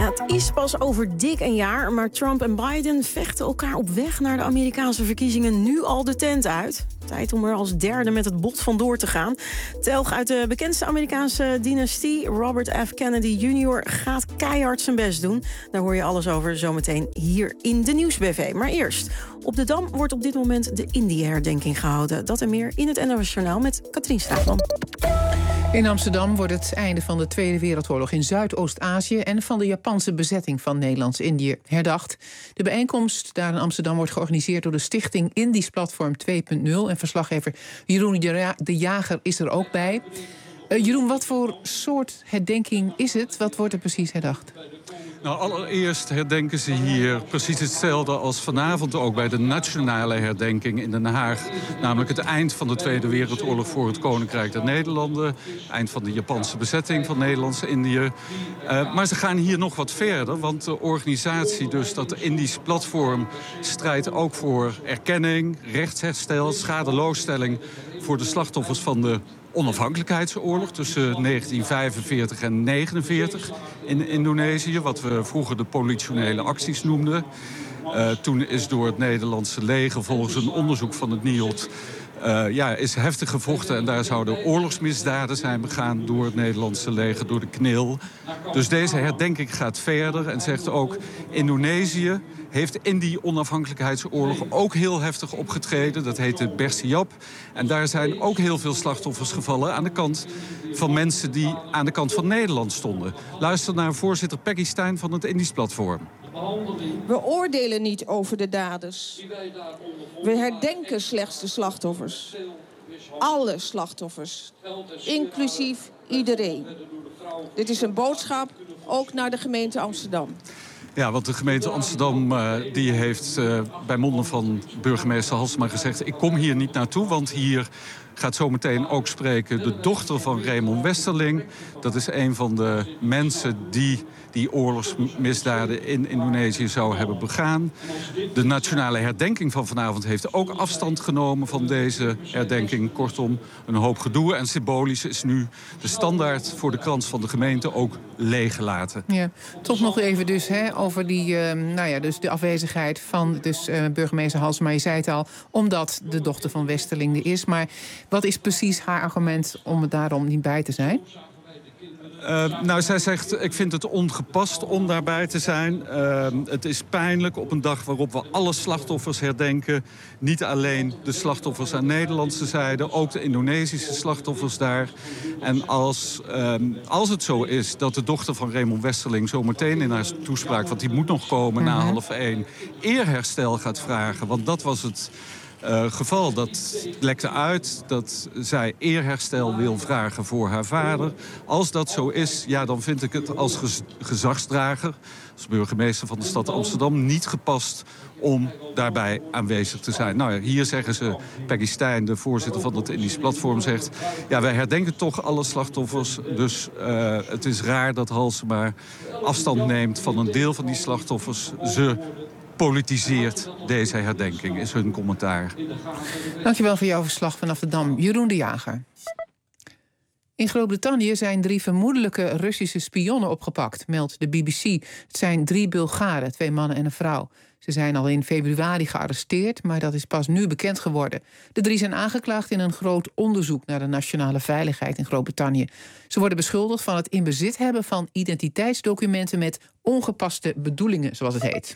Het is pas over dik een jaar, maar Trump en Biden vechten elkaar op weg naar de Amerikaanse verkiezingen nu al de tent uit. Tijd om er als derde met het bot vandoor te gaan. Telg uit de bekendste Amerikaanse dynastie, Robert F. Kennedy Jr., gaat keihard zijn best doen. Daar hoor je alles over zometeen hier in de Nieuwsbv. Maar eerst, op de Dam wordt op dit moment de Indië-herdenking gehouden. Dat en meer in het NOS Journaal met Katrien Straatman. In Amsterdam wordt het einde van de Tweede Wereldoorlog in Zuidoost-Azië en van de Japanse bezetting van Nederlands-Indië herdacht. De bijeenkomst daar in Amsterdam wordt georganiseerd door de stichting Indisch Platform 2.0. En verslaggever Jeroen de Jager is er ook bij. Jeroen, wat voor soort herdenking is het? Wat wordt er precies herdacht? Nou, allereerst herdenken ze hier precies hetzelfde als vanavond ook bij de nationale herdenking in Den Haag. Namelijk het eind van de Tweede Wereldoorlog voor het Koninkrijk der Nederlanden. Eind van de Japanse bezetting van Nederlands-Indië. Maar ze gaan hier nog wat verder, want de organisatie, dus dat Indisch Platform, strijdt ook voor erkenning, rechtsherstel, schadeloosstelling voor de slachtoffers van de onafhankelijkheidsoorlog tussen 1945 en 1949 in Indonesië, wat we vroeger de politionele acties noemden. Toen is door het Nederlandse leger volgens een onderzoek van het NIOD is heftig gevochten en daar zouden oorlogsmisdaden zijn begaan door het Nederlandse leger, door de KNIL. Dus deze herdenking gaat verder en zegt ook, Indonesië heeft in die onafhankelijkheidsoorlog ook heel heftig opgetreden. Dat heette Bersiap. En daar zijn ook heel veel slachtoffers gevallen aan de kant van mensen die aan de kant van Nederland stonden. Luister naar voorzitter Peggy Stein van het Indisch Platform. We oordelen niet over de daders. We herdenken slechts de slachtoffers. Alle slachtoffers. Inclusief iedereen. Dit is een boodschap ook naar de gemeente Amsterdam. Ja, want de gemeente Amsterdam die heeft bij monden van burgemeester Halsema gezegd, ik kom hier niet naartoe, want hier gaat zometeen ook spreken de dochter van Raymond Westerling. Dat is een van de mensen die oorlogsmisdaden in Indonesië zou hebben begaan. De nationale herdenking van vanavond heeft ook afstand genomen van deze herdenking. Kortom, een hoop gedoe. En symbolisch is nu de standaard voor de krans van de gemeente ook leeggelaten. Ja, toch nog even dus over die, dus de afwezigheid van burgemeester Halsema. Je zei het al, omdat de dochter van Westerling er is. Maar wat is precies haar argument om er daarom niet bij te zijn? Zij zegt, ik vind het ongepast om daarbij te zijn. Het is pijnlijk op een dag waarop we alle slachtoffers herdenken. Niet alleen de slachtoffers aan Nederlandse zijde, ook de Indonesische slachtoffers daar. En als het zo is dat de dochter van Raymond Westerling zometeen in haar toespraak, want die moet nog komen na 12:30, eerherstel gaat vragen. Want dat was het geval, dat lekte uit dat zij eerherstel wil vragen voor haar vader. Als dat zo is, dan vind ik het als gezagsdrager, als burgemeester van de stad Amsterdam, niet gepast om daarbij aanwezig te zijn. Nou ja, hier zeggen ze, Peggy Stein, de voorzitter van het Indisch Platform, zegt, wij herdenken toch alle slachtoffers, dus het is raar dat Halsema afstand neemt van een deel van die slachtoffers. Ze politiseert deze herdenking, is hun commentaar. Dankjewel voor jouw verslag vanaf de Dam. Jeroen de Jager. In Groot-Brittannië zijn 3 vermoedelijke Russische spionnen opgepakt, meldt de BBC. Het zijn 3 Bulgaren, 2 mannen en een vrouw. Ze zijn al in februari gearresteerd, maar dat is pas nu bekend geworden. De 3 zijn aangeklaagd in een groot onderzoek naar de nationale veiligheid in Groot-Brittannië. Ze worden beschuldigd van het in bezit hebben van identiteitsdocumenten met ongepaste bedoelingen, zoals het heet.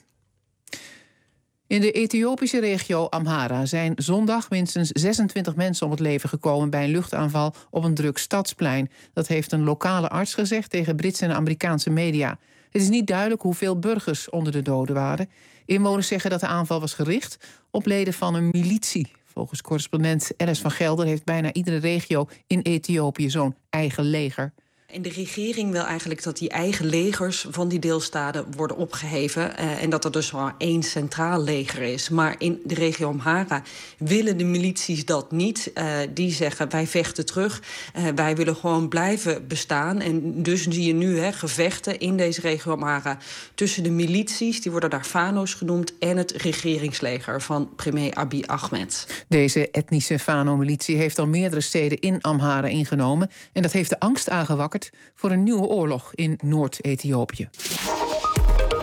In de Ethiopische regio Amhara zijn zondag minstens 26 mensen om het leven gekomen bij een luchtaanval op een druk stadsplein. Dat heeft een lokale arts gezegd tegen Britse en Amerikaanse media. Het is niet duidelijk hoeveel burgers onder de doden waren. Inwoners zeggen dat de aanval was gericht op leden van een militie. Volgens correspondent Alice van Gelder heeft bijna iedere regio in Ethiopië zo'n eigen leger. En de regering wil eigenlijk dat die eigen legers van die deelstaten worden opgeheven. En dat er dus maar 1 centraal leger is. Maar in de regio Amhara willen de milities dat niet. Die zeggen, wij vechten terug. Wij willen gewoon blijven bestaan. En dus zie je nu gevechten in deze regio Amhara tussen de milities, die worden daar Fano's genoemd, en het regeringsleger van premier Abiy Ahmed. Deze etnische Fano-militie heeft al meerdere steden in Amhara ingenomen. En dat heeft de angst aangewakkerd voor een nieuwe oorlog in Noord-Ethiopië.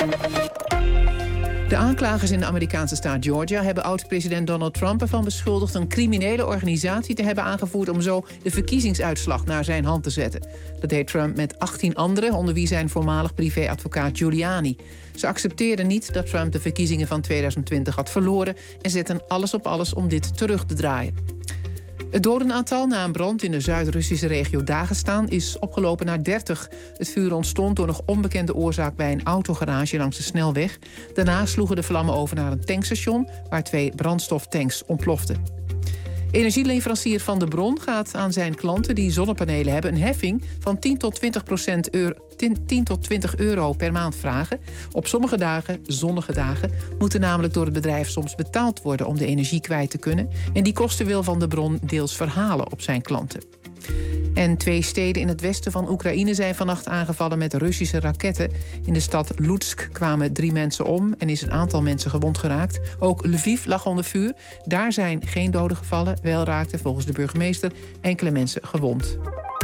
De aanklagers in de Amerikaanse staat Georgia hebben oud-president Donald Trump ervan beschuldigd een criminele organisatie te hebben aangevoerd om zo de verkiezingsuitslag naar zijn hand te zetten. Dat deed Trump met 18 anderen, onder wie zijn voormalig privéadvocaat Giuliani. Ze accepteerden niet dat Trump de verkiezingen van 2020 had verloren en zetten alles op alles om dit terug te draaien. Het dodenaantal na een brand in de Zuid-Russische regio Dagestan is opgelopen naar 30. Het vuur ontstond door nog onbekende oorzaak bij een autogarage langs de snelweg. Daarna sloegen de vlammen over naar een tankstation waar 2 brandstoftanks ontploften. Energieleverancier Van de Bron gaat aan zijn klanten die zonnepanelen hebben een heffing van 10 tot 20 euro per maand vragen. Op sommige dagen, zonnige dagen, moeten namelijk door het bedrijf soms betaald worden om de energie kwijt te kunnen. En die kosten wil Van de Bron deels verhalen op zijn klanten. En 2 steden in het westen van Oekraïne zijn vannacht aangevallen met Russische raketten. In de stad Lutsk kwamen 3 mensen om en is een aantal mensen gewond geraakt. Ook Lviv lag onder vuur. Daar zijn geen doden gevallen. Wel raakten volgens de burgemeester enkele mensen gewond.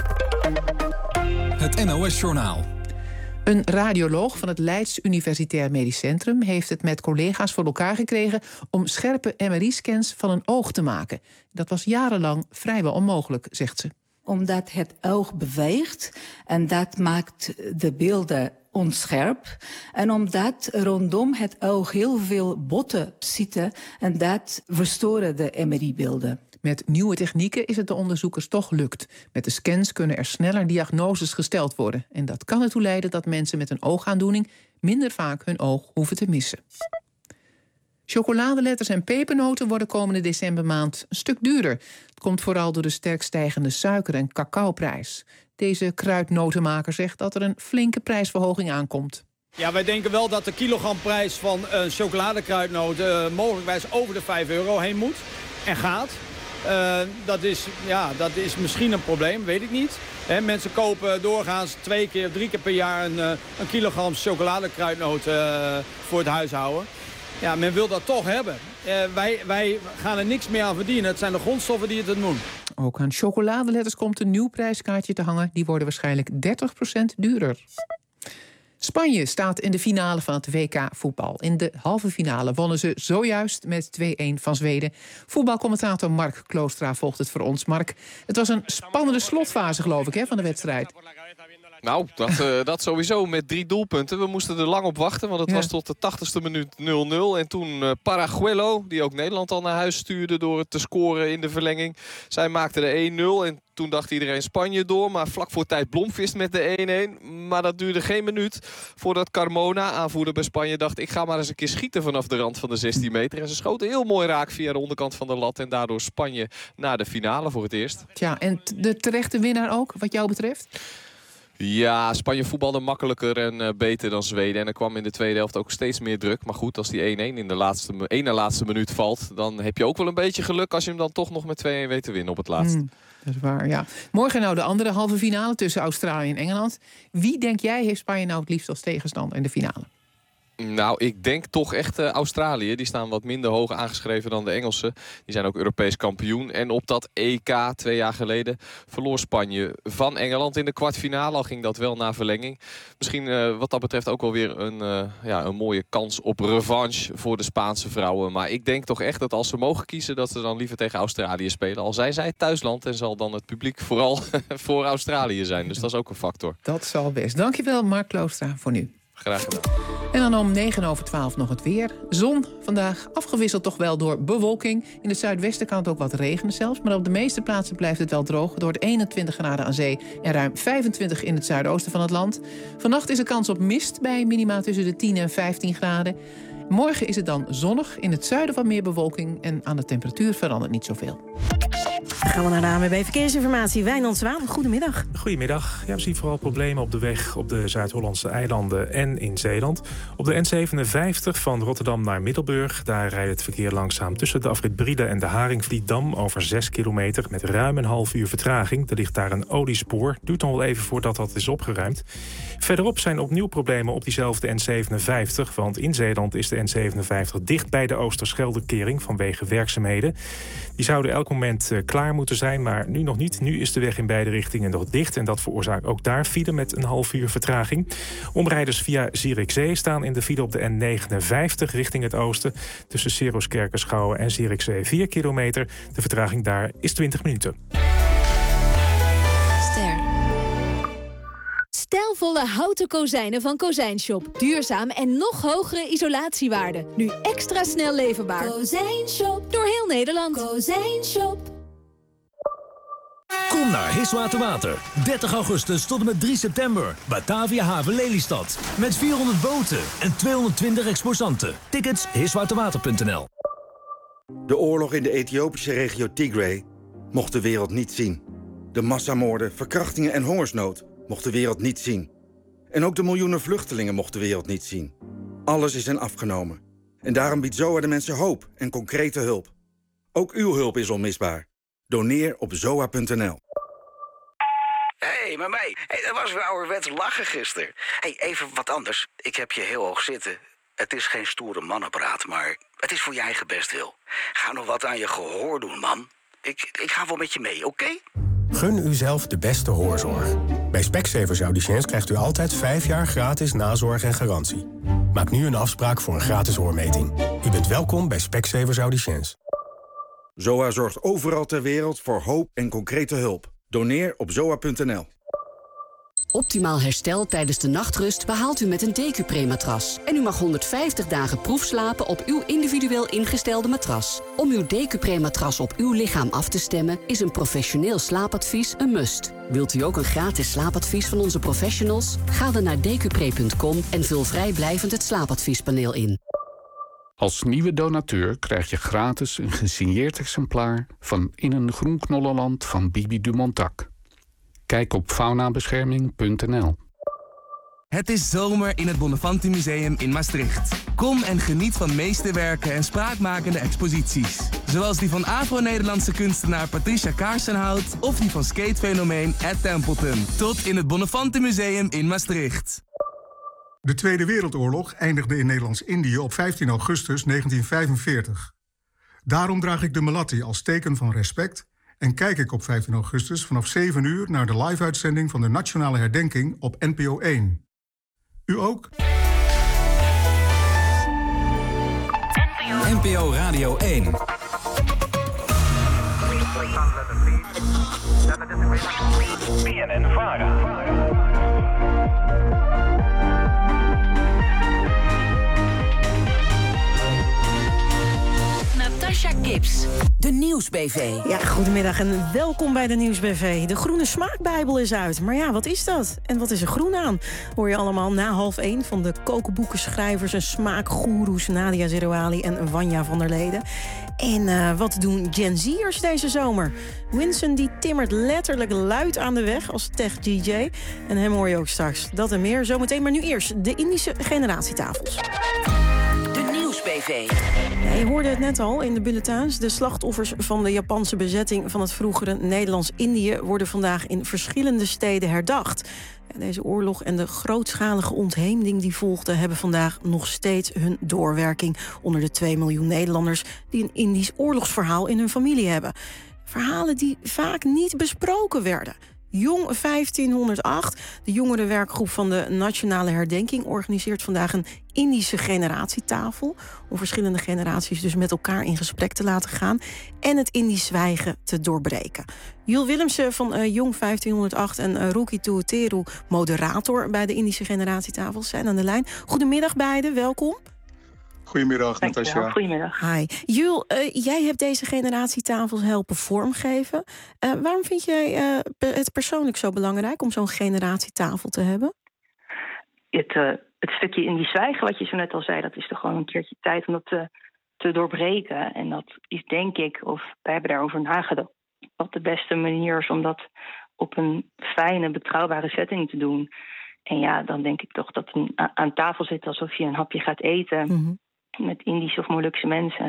Het NOS-journaal. Een radioloog van het Leids Universitair Medisch Centrum heeft het met collega's voor elkaar gekregen om scherpe MRI-scans van een oog te maken. Dat was jarenlang vrijwel onmogelijk, zegt ze. Omdat het oog beweegt en dat maakt de beelden onscherp. En omdat rondom het oog heel veel botten zitten en dat verstoren de MRI-beelden. Met nieuwe technieken is het de onderzoekers toch lukt. Met de scans kunnen er sneller diagnoses gesteld worden. En dat kan ertoe leiden dat mensen met een oogaandoening minder vaak hun oog hoeven te missen. Chocoladeletters en pepernoten worden komende decembermaand een stuk duurder. Het komt vooral door de sterk stijgende suiker- en cacaoprijs. Deze kruidnotenmaker zegt dat er een flinke prijsverhoging aankomt. Ja, wij denken wel dat de kilogramprijs van chocoladekruidnoten mogelijkwijs over de €5 heen moet en gaat. Dat is misschien een probleem, weet ik niet. Mensen kopen doorgaans 2 keer, 3 keer per jaar een kilogram chocoladekruidnoten voor het huishouden. Ja, men wil dat toch hebben. Wij gaan er niks meer aan verdienen. Het zijn de grondstoffen die het doen. Ook aan chocoladeletters komt een nieuw prijskaartje te hangen. Die worden waarschijnlijk 30% duurder. Spanje staat in de finale van het WK-voetbal. In de halve finale wonnen ze zojuist met 2-1 van Zweden. Voetbalcommentator Mark Kloostra volgt het voor ons. Mark, het was een spannende slotfase, geloof ik, van de wedstrijd. Nou, dat sowieso met 3 doelpunten. We moesten er lang op wachten, want het was tot de 80ste minuut 0-0. En toen Paraguelo, die ook Nederland al naar huis stuurde door het te scoren in de verlenging. Zij maakte de 1-0 en toen dacht iedereen Spanje door. Maar vlak voor tijd Blomqvist met de 1-1. Maar dat duurde geen minuut voordat Carmona, aanvoerder bij Spanje, dacht ik ga maar eens een keer schieten vanaf de rand van de 16 meter. En ze schoten heel mooi raak via de onderkant van de lat. En daardoor Spanje naar de finale voor het eerst. Tja, en de terechte winnaar ook, wat jou betreft? Ja, Spanje voetbalde makkelijker en beter dan Zweden. En er kwam in de tweede helft ook steeds meer druk. Maar goed, als die 1-1 in de laatste minuut valt, dan heb je ook wel een beetje geluk als je hem dan toch nog met 2-1 weet te winnen op het laatst. Dat is waar, ja. Morgen nou de andere halve finale tussen Australië en Engeland. Wie, denk jij, heeft Spanje nou het liefst als tegenstander in de finale? Nou, ik denk toch echt Australië. Die staan wat minder hoog aangeschreven dan de Engelsen. Die zijn ook Europees kampioen. En op dat EK 2 jaar geleden verloor Spanje van Engeland in de kwartfinale. Al ging dat wel na verlenging. Misschien wat dat betreft ook wel weer een mooie kans op revanche voor de Spaanse vrouwen. Maar ik denk toch echt dat als ze mogen kiezen, dat ze dan liever tegen Australië spelen. Al zijn zij het thuisland en zal dan het publiek vooral voor Australië zijn. Dus dat is ook een factor. Dat zal best. Dankjewel, Mark Kloostra, voor nu. Graag gedaan. En dan om 9:12 nog het weer. Zon vandaag afgewisseld toch wel door bewolking. In het zuidwesten kan het ook wat regenen zelfs. Maar op de meeste plaatsen blijft het wel droog. Door het 21 graden aan zee en ruim 25 in het zuidoosten van het land. Vannacht is er kans op mist bij minima tussen de 10 en 15 graden. Morgen is het dan zonnig. In het zuiden wat meer bewolking. En aan de temperatuur verandert niet zoveel. Dan gaan we naar de ANWB Verkeersinformatie. Wijnand Zwaan, goedemiddag. Goedemiddag. Ja, we zien vooral problemen op de weg op de Zuid-Hollandse eilanden en in Zeeland. Op de N57 van Rotterdam naar Middelburg. Daar rijdt het verkeer langzaam tussen de afrit Brielle en de Haringvlietdam over 6 kilometer met ruim een half uur vertraging. Er ligt daar een oliespoor. Duurt nog wel even voordat dat is opgeruimd. Verderop zijn opnieuw problemen op diezelfde N57... want in Zeeland is de N57 dicht bij de Oosterscheldekering vanwege werkzaamheden. Die zouden elk moment klaar moeten zijn, maar nu nog niet. Nu is de weg in beide richtingen nog dicht en dat veroorzaakt ook daar file met een half uur vertraging. Omrijders via Zierikzee staan in de file op de N59 richting het oosten. Tussen Seroskerkenschouwen en Zierikzee 4 kilometer. De vertraging daar is 20 minuten. Stijlvolle houten kozijnen van Kozijnshop. Duurzaam en nog hogere isolatiewaarde. Nu extra snel leverbaar. Kozijnshop. Door heel Nederland. Kozijnshop. Kom naar Hiswaterwater. 30 augustus tot en met 3 september. Batavia Haven Lelystad. Met 400 boten en 220 exposanten. Tickets hiswaterwater.nl. De oorlog in de Ethiopische regio Tigray mocht de wereld niet zien. De massamoorden, verkrachtingen en hongersnood mocht de wereld niet zien. En ook de miljoenen vluchtelingen mocht de wereld niet zien. Alles is hen afgenomen. En daarom biedt ZOA de mensen hoop en concrete hulp. Ook uw hulp is onmisbaar. Doneer op zoa.nl. Hé, maar mij. Dat was weer ouderwets lachen gisteren. Even wat anders. Ik heb je heel hoog zitten. Het is geen stoere mannenpraat, maar het is voor je eigen bestwil. Ga nog wat aan je gehoor doen, man. Ik ga wel met je mee, oké? Gun uzelf de beste hoorzorg. Bij Specsavers Audiciëns krijgt u altijd 5 jaar gratis nazorg en garantie. Maak nu een afspraak voor een gratis hoormeting. U bent welkom bij Specsavers Audiciëns. ZOA zorgt overal ter wereld voor hoop en concrete hulp. Doneer op zoa.nl. Optimaal herstel tijdens de nachtrust behaalt u met een Decupre-matras. En u mag 150 dagen proefslapen op uw individueel ingestelde matras. Om uw Decupre-matras op uw lichaam af te stemmen is een professioneel slaapadvies een must. Wilt u ook een gratis slaapadvies van onze professionals? Ga dan naar decupre.com en vul vrijblijvend het slaapadviespaneel in. Als nieuwe donateur krijg je gratis een gesigneerd exemplaar van In een groen knollenland van Bibi Dumontac. Kijk op faunabescherming.nl. Het is zomer in het Bonnefanti Museum in Maastricht. Kom en geniet van meesterwerken en spraakmakende exposities. Zoals die van Afro-Nederlandse kunstenaar Patricia Kaarsenhout of die van skatefenomeen Ed Templeton. Tot in het Bonnefanti Museum in Maastricht. De Tweede Wereldoorlog eindigde in Nederlands-Indië op 15 augustus 1945. Daarom draag ik de Melatti als teken van respect en kijk ik op 15 augustus vanaf 7 uur naar de live-uitzending van de Nationale Herdenking op NPO 1. U ook? NPO Radio 1. BNN-VARA. Natasha Gibbs. De Nieuwsbv. Ja, goedemiddag en welkom bij de Nieuwsbv. De Groene Smaakbijbel is uit. Maar ja, wat is dat? En wat is er groen aan? Hoor je allemaal na 12:30 van de kookboekenschrijvers en smaakgoeroes Nadia Zerouali en Wanja van der Leden. En wat doen Gen Z'ers deze zomer? Winston die timmert letterlijk luid aan de weg als tech-DJ. En hem hoor je ook straks. Dat en meer zometeen, maar nu eerst de Indische generatietafels. De Nieuwsbv. Ja, je hoorde het net al in de bulletins. De slachtoffers van de Japanse bezetting van het vroegere Nederlands-Indië worden vandaag in verschillende steden herdacht. Ja, deze oorlog en de grootschalige ontheemding die volgde hebben vandaag nog steeds hun doorwerking onder de 2 miljoen Nederlanders die een Indisch oorlogsverhaal in hun familie hebben. Verhalen die vaak niet besproken werden. Jong 1508, de jongerenwerkgroep van de Nationale Herdenking, organiseert vandaag een Indische generatietafel om verschillende generaties dus met elkaar in gesprek te laten gaan en het Indisch zwijgen te doorbreken. Jul Willemsen van Jong 1508 en Ruki Tuuteru, moderator bij de Indische generatietafels, zijn aan de lijn. Goedemiddag beiden, welkom. Goedemiddag, Natasja. Goedemiddag. Hi. Jul, jij hebt deze generatietafels helpen vormgeven. Waarom vind jij het persoonlijk zo belangrijk om zo'n generatietafel te hebben? Het stukje in die zwijgen, wat je zo net al zei, dat is toch gewoon een keertje tijd om dat te doorbreken. En dat is denk ik, of wij hebben daarover nagedacht, wat de beste manier is om dat op een fijne, betrouwbare setting te doen. En ja, dan denk ik toch dat aan tafel zitten alsof je een hapje gaat eten. Mm-hmm. Met Indische of Molukse mensen.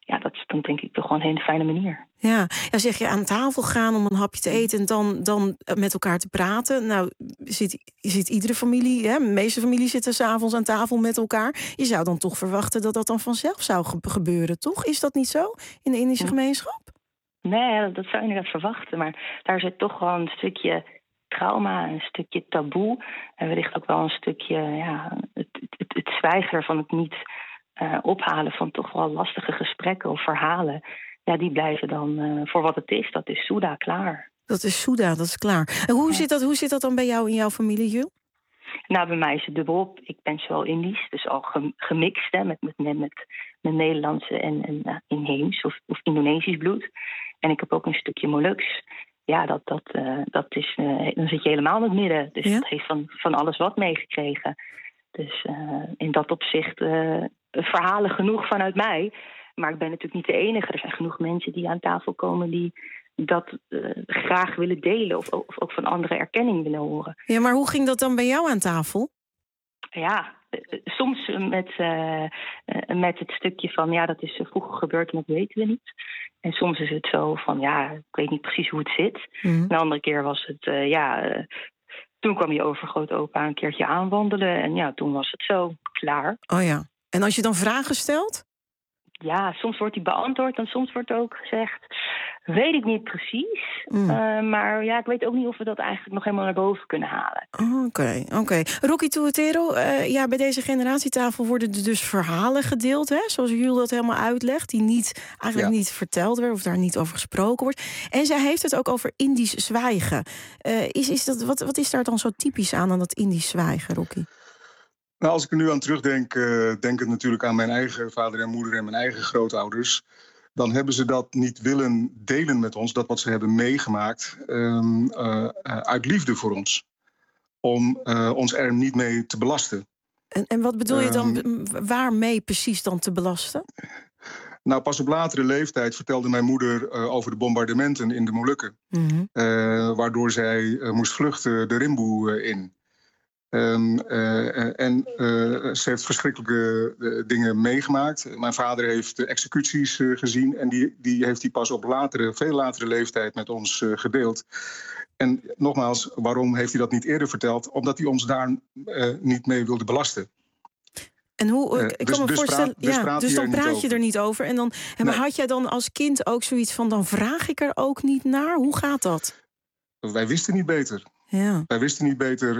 dat is dan denk ik toch gewoon een hele fijne manier. Ja, zeg je aan tafel gaan om een hapje te eten en dan met elkaar te praten. Nou, zit iedere familie, de meeste families zitten 's avonds aan tafel met elkaar. Je zou dan toch verwachten dat dat dan vanzelf zou gebeuren, toch? Is dat niet zo in de Indische gemeenschap? Nee, dat zou je inderdaad verwachten. Maar daar zit toch wel een stukje trauma, een stukje taboe. En wellicht ook wel een stukje het zwijgen ervan, het niet ophalen van toch wel lastige gesprekken of verhalen. Ja, die blijven dan voor wat het is. Dat is Soeda, klaar. Dat is Soeda, dat is klaar. En hoe zit dat dan bij jou in jouw familie, Jul? Nou, bij mij is het dubbelop. Ik ben zowel Indisch, dus al gemixt met Nederlandse en inheems of Indonesisch bloed. En ik heb ook een stukje Moluks. Ja, dat is, dan zit je helemaal in het midden. Dus dat heeft van alles wat meegekregen. Dus in dat opzicht verhalen genoeg vanuit mij. Maar ik ben natuurlijk niet de enige. Er zijn genoeg mensen die aan tafel komen die dat graag willen delen of ook van anderen erkenning willen horen. Ja, maar hoe ging dat dan bij jou aan tafel? Ja, soms met het stukje van dat is vroeger gebeurd en dat weten we niet. En soms is het zo van ik weet niet precies hoe het zit. Een andere keer was het toen kwam je overgrootopa een keertje aanwandelen en toen was het zo klaar. Oh ja. En als je dan vragen stelt? Ja, soms wordt die beantwoord en soms wordt ook gezegd, weet ik niet precies. Maar ik weet ook niet of we dat eigenlijk nog helemaal naar boven kunnen halen. Oké. Rocky Tuatero, bij deze generatietafel worden er dus verhalen gedeeld, hè? Zoals Jules dat helemaal uitlegt, die niet verteld werden of daar niet over gesproken wordt. En zij heeft het ook over Indisch zwijgen. Wat is daar dan zo typisch aan dat Indisch zwijgen, Rocky? Nou, als ik er nu aan terugdenk, denk ik natuurlijk aan mijn eigen vader en moeder en mijn eigen grootouders. Dan hebben ze dat niet willen delen met ons, dat wat ze hebben meegemaakt, uit liefde voor ons. Om ons er niet mee te belasten. En wat bedoel je dan, waarmee precies dan te belasten? Nou, pas op latere leeftijd vertelde mijn moeder over de bombardementen in de Molukken. Waardoor zij moest vluchten de Rimboe in. Ze heeft verschrikkelijke dingen meegemaakt. Mijn vader heeft executies gezien en die heeft hij pas op veel latere leeftijd met ons gedeeld. En nogmaals, waarom heeft hij dat niet eerder verteld? Omdat hij ons daar niet mee wilde belasten. En hoe? Ik kan me voorstellen, dus dan praat je er niet over. En dan, maar had jij dan als kind ook zoiets van, dan vraag ik er ook niet naar? Hoe gaat dat? Wij wisten niet beter. Ja. Wij wisten niet beter.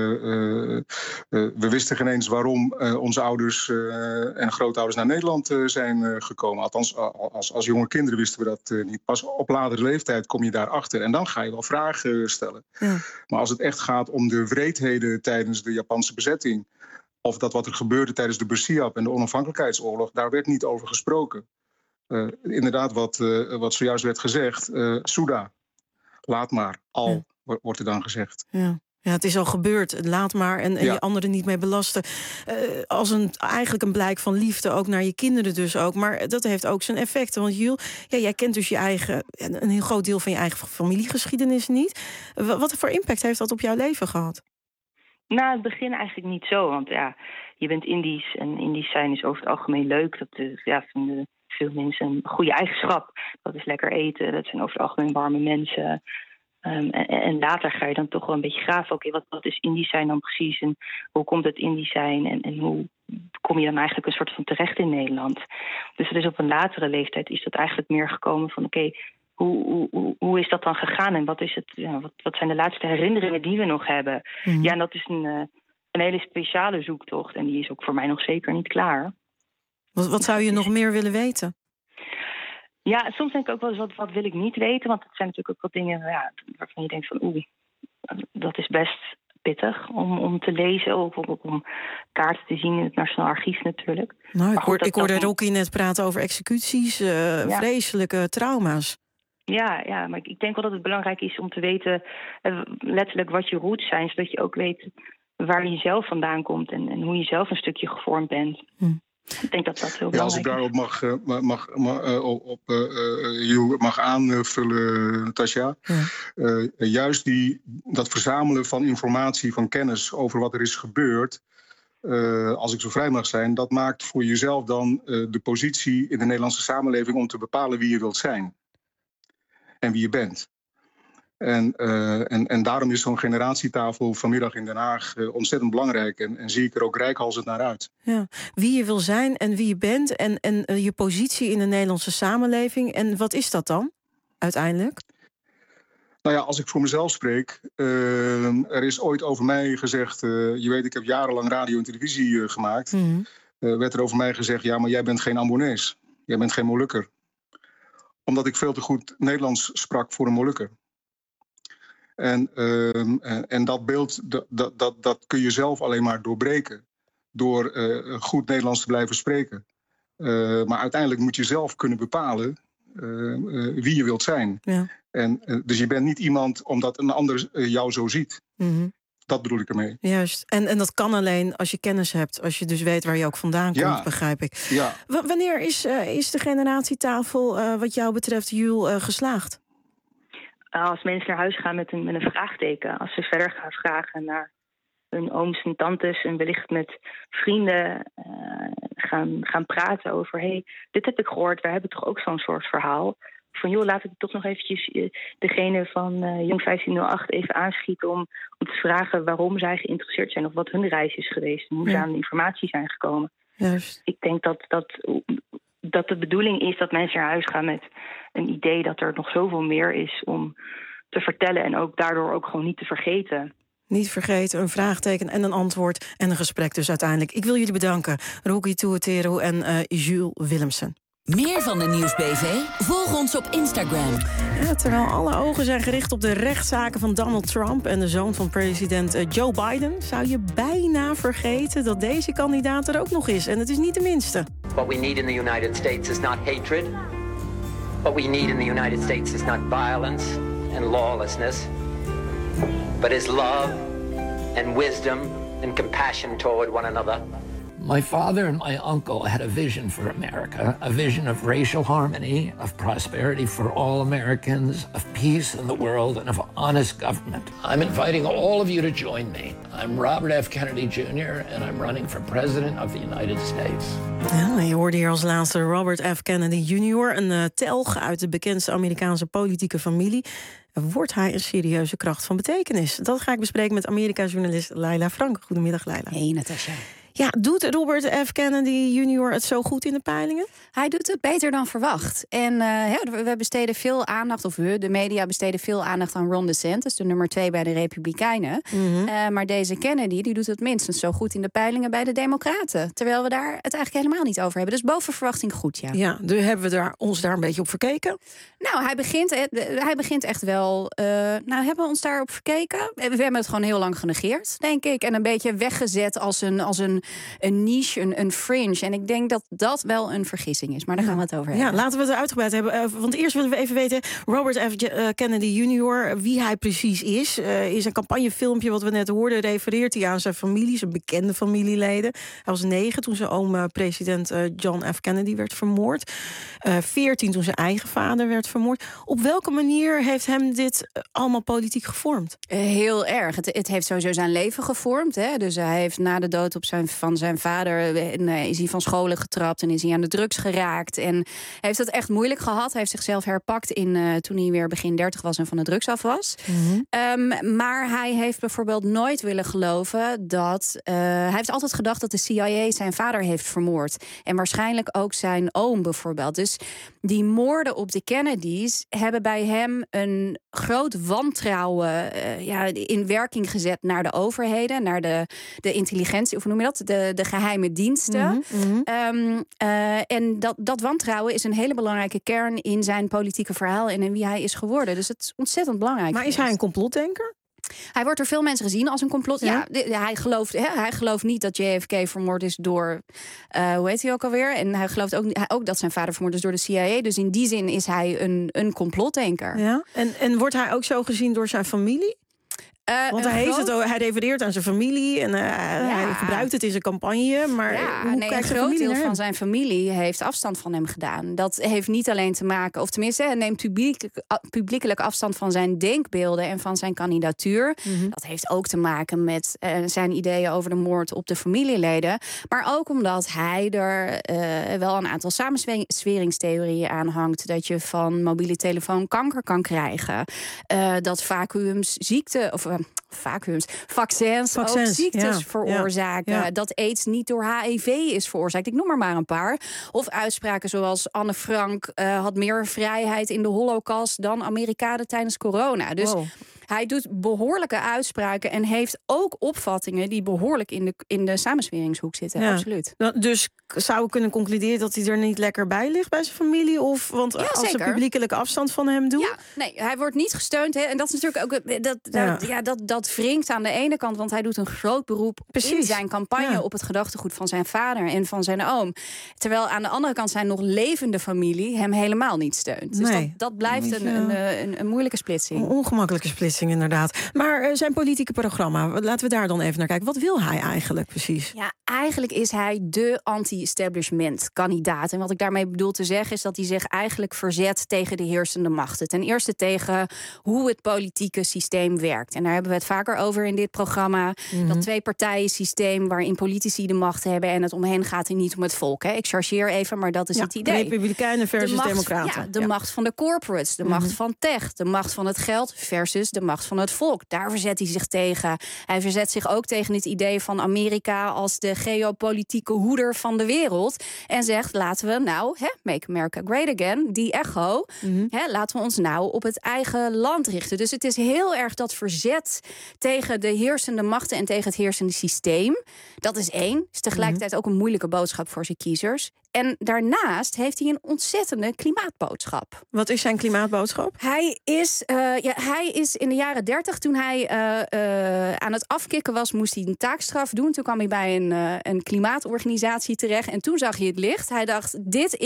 We wisten geen eens waarom onze ouders en grootouders naar Nederland zijn gekomen. Althans, als jonge kinderen wisten we dat niet. Pas op latere leeftijd kom je daarachter en dan ga je wel vragen stellen. Ja. Maar als het echt gaat om de wreedheden tijdens de Japanse bezetting, of dat wat er gebeurde tijdens de Bersiap en de onafhankelijkheidsoorlog, daar werd niet over gesproken. Inderdaad, wat zojuist werd gezegd, Soeda, laat maar, wordt er dan gezegd. Ja, het is al gebeurd, laat maar en je anderen niet mee belasten. Als eigenlijk een blijk van liefde, ook naar je kinderen dus ook. Maar dat heeft ook zijn effecten. Want Jules, jij kent dus een heel groot deel van je eigen familiegeschiedenis niet. Wat voor impact heeft dat op jouw leven gehad? Nou, het begin eigenlijk niet zo. Want je bent Indisch en Indisch zijn is over het algemeen leuk. Dat vinden veel mensen een goede eigenschap. Dat is lekker eten, dat zijn over het algemeen warme mensen. En later ga je dan toch wel een beetje graven. Oké, wat is Indisch zijn dan precies? En hoe komt het Indisch zijn? En hoe kom je dan eigenlijk een soort van terecht in Nederland? Dus het is op een latere leeftijd is dat eigenlijk meer gekomen van hoe is dat dan gegaan? En wat zijn de laatste herinneringen die we nog hebben? Ja, en dat is een hele speciale zoektocht. En die is ook voor mij nog zeker niet klaar. Wat zou je nog meer willen weten? Ja, soms denk ik ook wel eens, wat wil ik niet weten? Want het zijn natuurlijk ook wat dingen waarvan je denkt van dat is best pittig om te lezen. Of om kaarten te zien in het Nationaal Archief natuurlijk. Nou, ik hoorde Rocky net praten over executies, vreselijke trauma's. Ja, maar ik denk wel dat het belangrijk is om te weten letterlijk wat je roots zijn. Zodat je ook weet waar je zelf vandaan komt en hoe je zelf een stukje gevormd bent. Ik denk dat dat heel belangrijk is. Als ik daarop mag aanvullen, Natasja. Juist dat verzamelen van informatie, van kennis over wat er is gebeurd, als ik zo vrij mag zijn, dat maakt voor jezelf dan de positie in de Nederlandse samenleving om te bepalen wie je wilt zijn en wie je bent. En daarom is zo'n generatietafel vanmiddag in Den Haag ontzettend belangrijk. En zie ik er ook reikhalzend naar uit. Ja, wie je wil zijn en wie je bent en je positie in de Nederlandse samenleving. En wat is dat dan uiteindelijk? Nou ja, als ik voor mezelf spreek, er is ooit over mij gezegd, je weet, ik heb jarenlang radio en televisie gemaakt. Werd er over mij gezegd, ja, maar jij bent geen Ambonees. Jij bent geen Molukker. Omdat ik veel te goed Nederlands sprak voor een Molukker. En dat beeld, dat kun je zelf alleen maar doorbreken. Door goed Nederlands te blijven spreken. Maar uiteindelijk moet je zelf kunnen bepalen wie je wilt zijn. Ja. Dus je bent niet iemand omdat een ander jou zo ziet. Dat bedoel ik ermee. Juist. En dat kan alleen als je kennis hebt. Als je dus weet waar je ook vandaan komt, begrijp ik. Ja. Wanneer is de generatietafel wat jou betreft, Jules, geslaagd? Als mensen naar huis gaan met een vraagteken. Als ze verder gaan vragen naar hun ooms en tantes en wellicht met vrienden gaan praten over, hey, dit heb ik gehoord, wij hebben toch ook zo'n soort verhaal. Van joh, laat ik toch nog eventjes degene van Jong 1508 even aanschieten om te vragen waarom zij geïnteresseerd zijn of wat hun reis is geweest en hoe ze aan de informatie zijn gekomen. Juist. Ik denk dat de bedoeling is dat mensen naar huis gaan met een idee dat er nog zoveel meer is om te vertellen en ook daardoor ook gewoon niet te vergeten. Niet vergeten, een vraagteken en een antwoord en een gesprek dus uiteindelijk. Ik wil jullie bedanken, Roekie Tuatero en Jules Willemsen. Meer van de Nieuwsbv? Volg ons op Instagram. Ja, terwijl alle ogen zijn gericht op de rechtszaken van Donald Trump en de zoon van president Joe Biden, zou je bijna vergeten dat deze kandidaat er ook nog is. En het is niet de minste. What we need in the United States is not hatred. What we need in the United States is not violence and lawlessness, but is love and wisdom and compassion toward one another. My father and my uncle had a vision for America, a vision of racial harmony, of prosperity for all Americans, of peace in the world, and of honest government. I'm inviting all of you to join me. I'm Robert F. Kennedy Jr. and I'm running for president of the United States. Ja, je hoorde hier als laatste Robert F. Kennedy Jr., een telg uit de bekendste Amerikaanse politieke familie. Wordt hij een serieuze kracht van betekenis? Dat ga ik bespreken met Amerika-journalist Leila Frank. Goedemiddag, Leila. Hey, Natasja. Ja, doet Robert F. Kennedy Jr. het zo goed in de peilingen? Hij doet het beter dan verwacht. En we besteden veel aandacht, of de media besteden veel aandacht aan Ron DeSantis, de nummer 2 bij de Republikeinen. Maar deze Kennedy die doet het minstens zo goed in de peilingen bij de Democraten. Terwijl we daar het eigenlijk helemaal niet over hebben. Dus boven verwachting goed, ja. Ja, dus hebben we ons daar een beetje op verkeken? Nou, hij begint echt wel. Hebben we ons daarop verkeken? We hebben het gewoon heel lang genegeerd, denk ik. En een beetje weggezet als een niche, een fringe. En ik denk dat dat wel een vergissing is. Maar daar gaan we het over hebben. Ja, laten we het uitgebreid hebben. Want eerst willen we even weten, Robert F. Kennedy Jr., wie hij precies is. In zijn campagnefilmpje, wat we net hoorden, refereert hij aan zijn familie, zijn bekende familieleden. Hij was 9 toen zijn oom president John F. Kennedy werd vermoord. 14 toen zijn eigen vader werd vermoord. Op welke manier heeft hem dit allemaal politiek gevormd? Heel erg. Het heeft sowieso zijn leven gevormd. Hè? Dus hij heeft na de dood van zijn vader is hij van scholen getrapt en is hij aan de drugs geraakt. En hij heeft het echt moeilijk gehad. Hij heeft zichzelf herpakt toen hij weer begin 30 was en van de drugs af was. Maar hij heeft bijvoorbeeld nooit willen geloven dat... hij heeft altijd gedacht dat de CIA zijn vader heeft vermoord. En waarschijnlijk ook zijn oom bijvoorbeeld. Dus die moorden op de Kennedys hebben bij hem een groot wantrouwen in werking gezet naar de overheden, naar de intelligentie, of hoe noem je dat? De geheime diensten. En dat wantrouwen is een hele belangrijke kern in zijn politieke verhaal en in wie hij is geworden. Dus het is ontzettend belangrijk. Maar is hij een complotdenker? Hij wordt door veel mensen gezien als een complot. Ja, hij gelooft niet dat JFK vermoord is door... hoe heet hij ook alweer? En hij gelooft ook dat zijn vader vermoord is door de CIA. Dus in die zin is hij een complotdenker. Ja? En wordt hij ook zo gezien door zijn familie? Want hij refereert aan zijn familie en hij gebruikt het in zijn campagne. Maar een groot deel van zijn familie heeft afstand van hem gedaan. Dat heeft niet alleen te maken, of tenminste, hij neemt publiekelijk afstand van zijn denkbeelden en van zijn kandidatuur. Mm-hmm. Dat heeft ook te maken met zijn ideeën over de moord op de familieleden. Maar ook omdat hij er wel een aantal samenzweringstheorieën aan hangt. Dat je van mobiele telefoon kanker kan krijgen. Dat vaccins ook ziektes veroorzaken. Ja. Dat AIDS niet door HIV is veroorzaakt. Ik noem maar een paar. Of uitspraken zoals Anne Frank had meer vrijheid in de Holocaust dan Amerikanen tijdens corona. Dus hij doet behoorlijke uitspraken en heeft ook opvattingen die behoorlijk in de samenzweringshoek zitten. Ja. Absoluut. Dus zou ik kunnen concluderen dat hij er niet lekker bij ligt bij zijn familie? Want als ze publiekelijke afstand van hem doen? Ja, nee, hij wordt niet gesteund. Hè, en dat is natuurlijk ook dat wringt aan de ene kant, want hij doet een groot beroep in zijn campagne op het gedachtegoed van zijn vader en van zijn oom. Terwijl aan de andere kant zijn nog levende familie hem helemaal niet steunt. Dus dat blijft een moeilijke splitsing. Een ongemakkelijke splitsing, inderdaad. Maar zijn politieke programma, laten we daar dan even naar kijken. Wat wil hij eigenlijk precies? Ja, eigenlijk is hij de anti-establishment kandidaat. En wat ik daarmee bedoel te zeggen is dat hij zich eigenlijk verzet tegen de heersende machten. Ten eerste tegen hoe het politieke systeem werkt. En daar hebben we het vaker over in dit programma. Mm-hmm. Dat twee-partijen systeem waarin politici de macht hebben en het omheen gaat en niet om het volk. Hè. Ik chargeer even, maar dat is het idee. Republikeinen versus democraten. Ja, de macht van de corporates, de macht van tech, de macht van het geld versus de macht van het volk. Daar verzet hij zich tegen. Hij verzet zich ook tegen het idee van Amerika als de geopolitieke hoeder van de wereld. En zegt, laten we make America great again, die echo. Mm-hmm. Laten we ons nou op het eigen land richten. Dus het is heel erg dat verzet tegen de heersende machten en tegen het heersende systeem. Dat is één. Is tegelijkertijd ook een moeilijke boodschap voor zijn kiezers. En daarnaast heeft hij een ontzettende klimaatboodschap. Wat is zijn klimaatboodschap? Hij is in de jaren 30, toen hij aan het afkicken was, moest hij een taakstraf doen. Toen kwam hij bij een klimaatorganisatie terecht. En toen zag hij het licht. Hij dacht,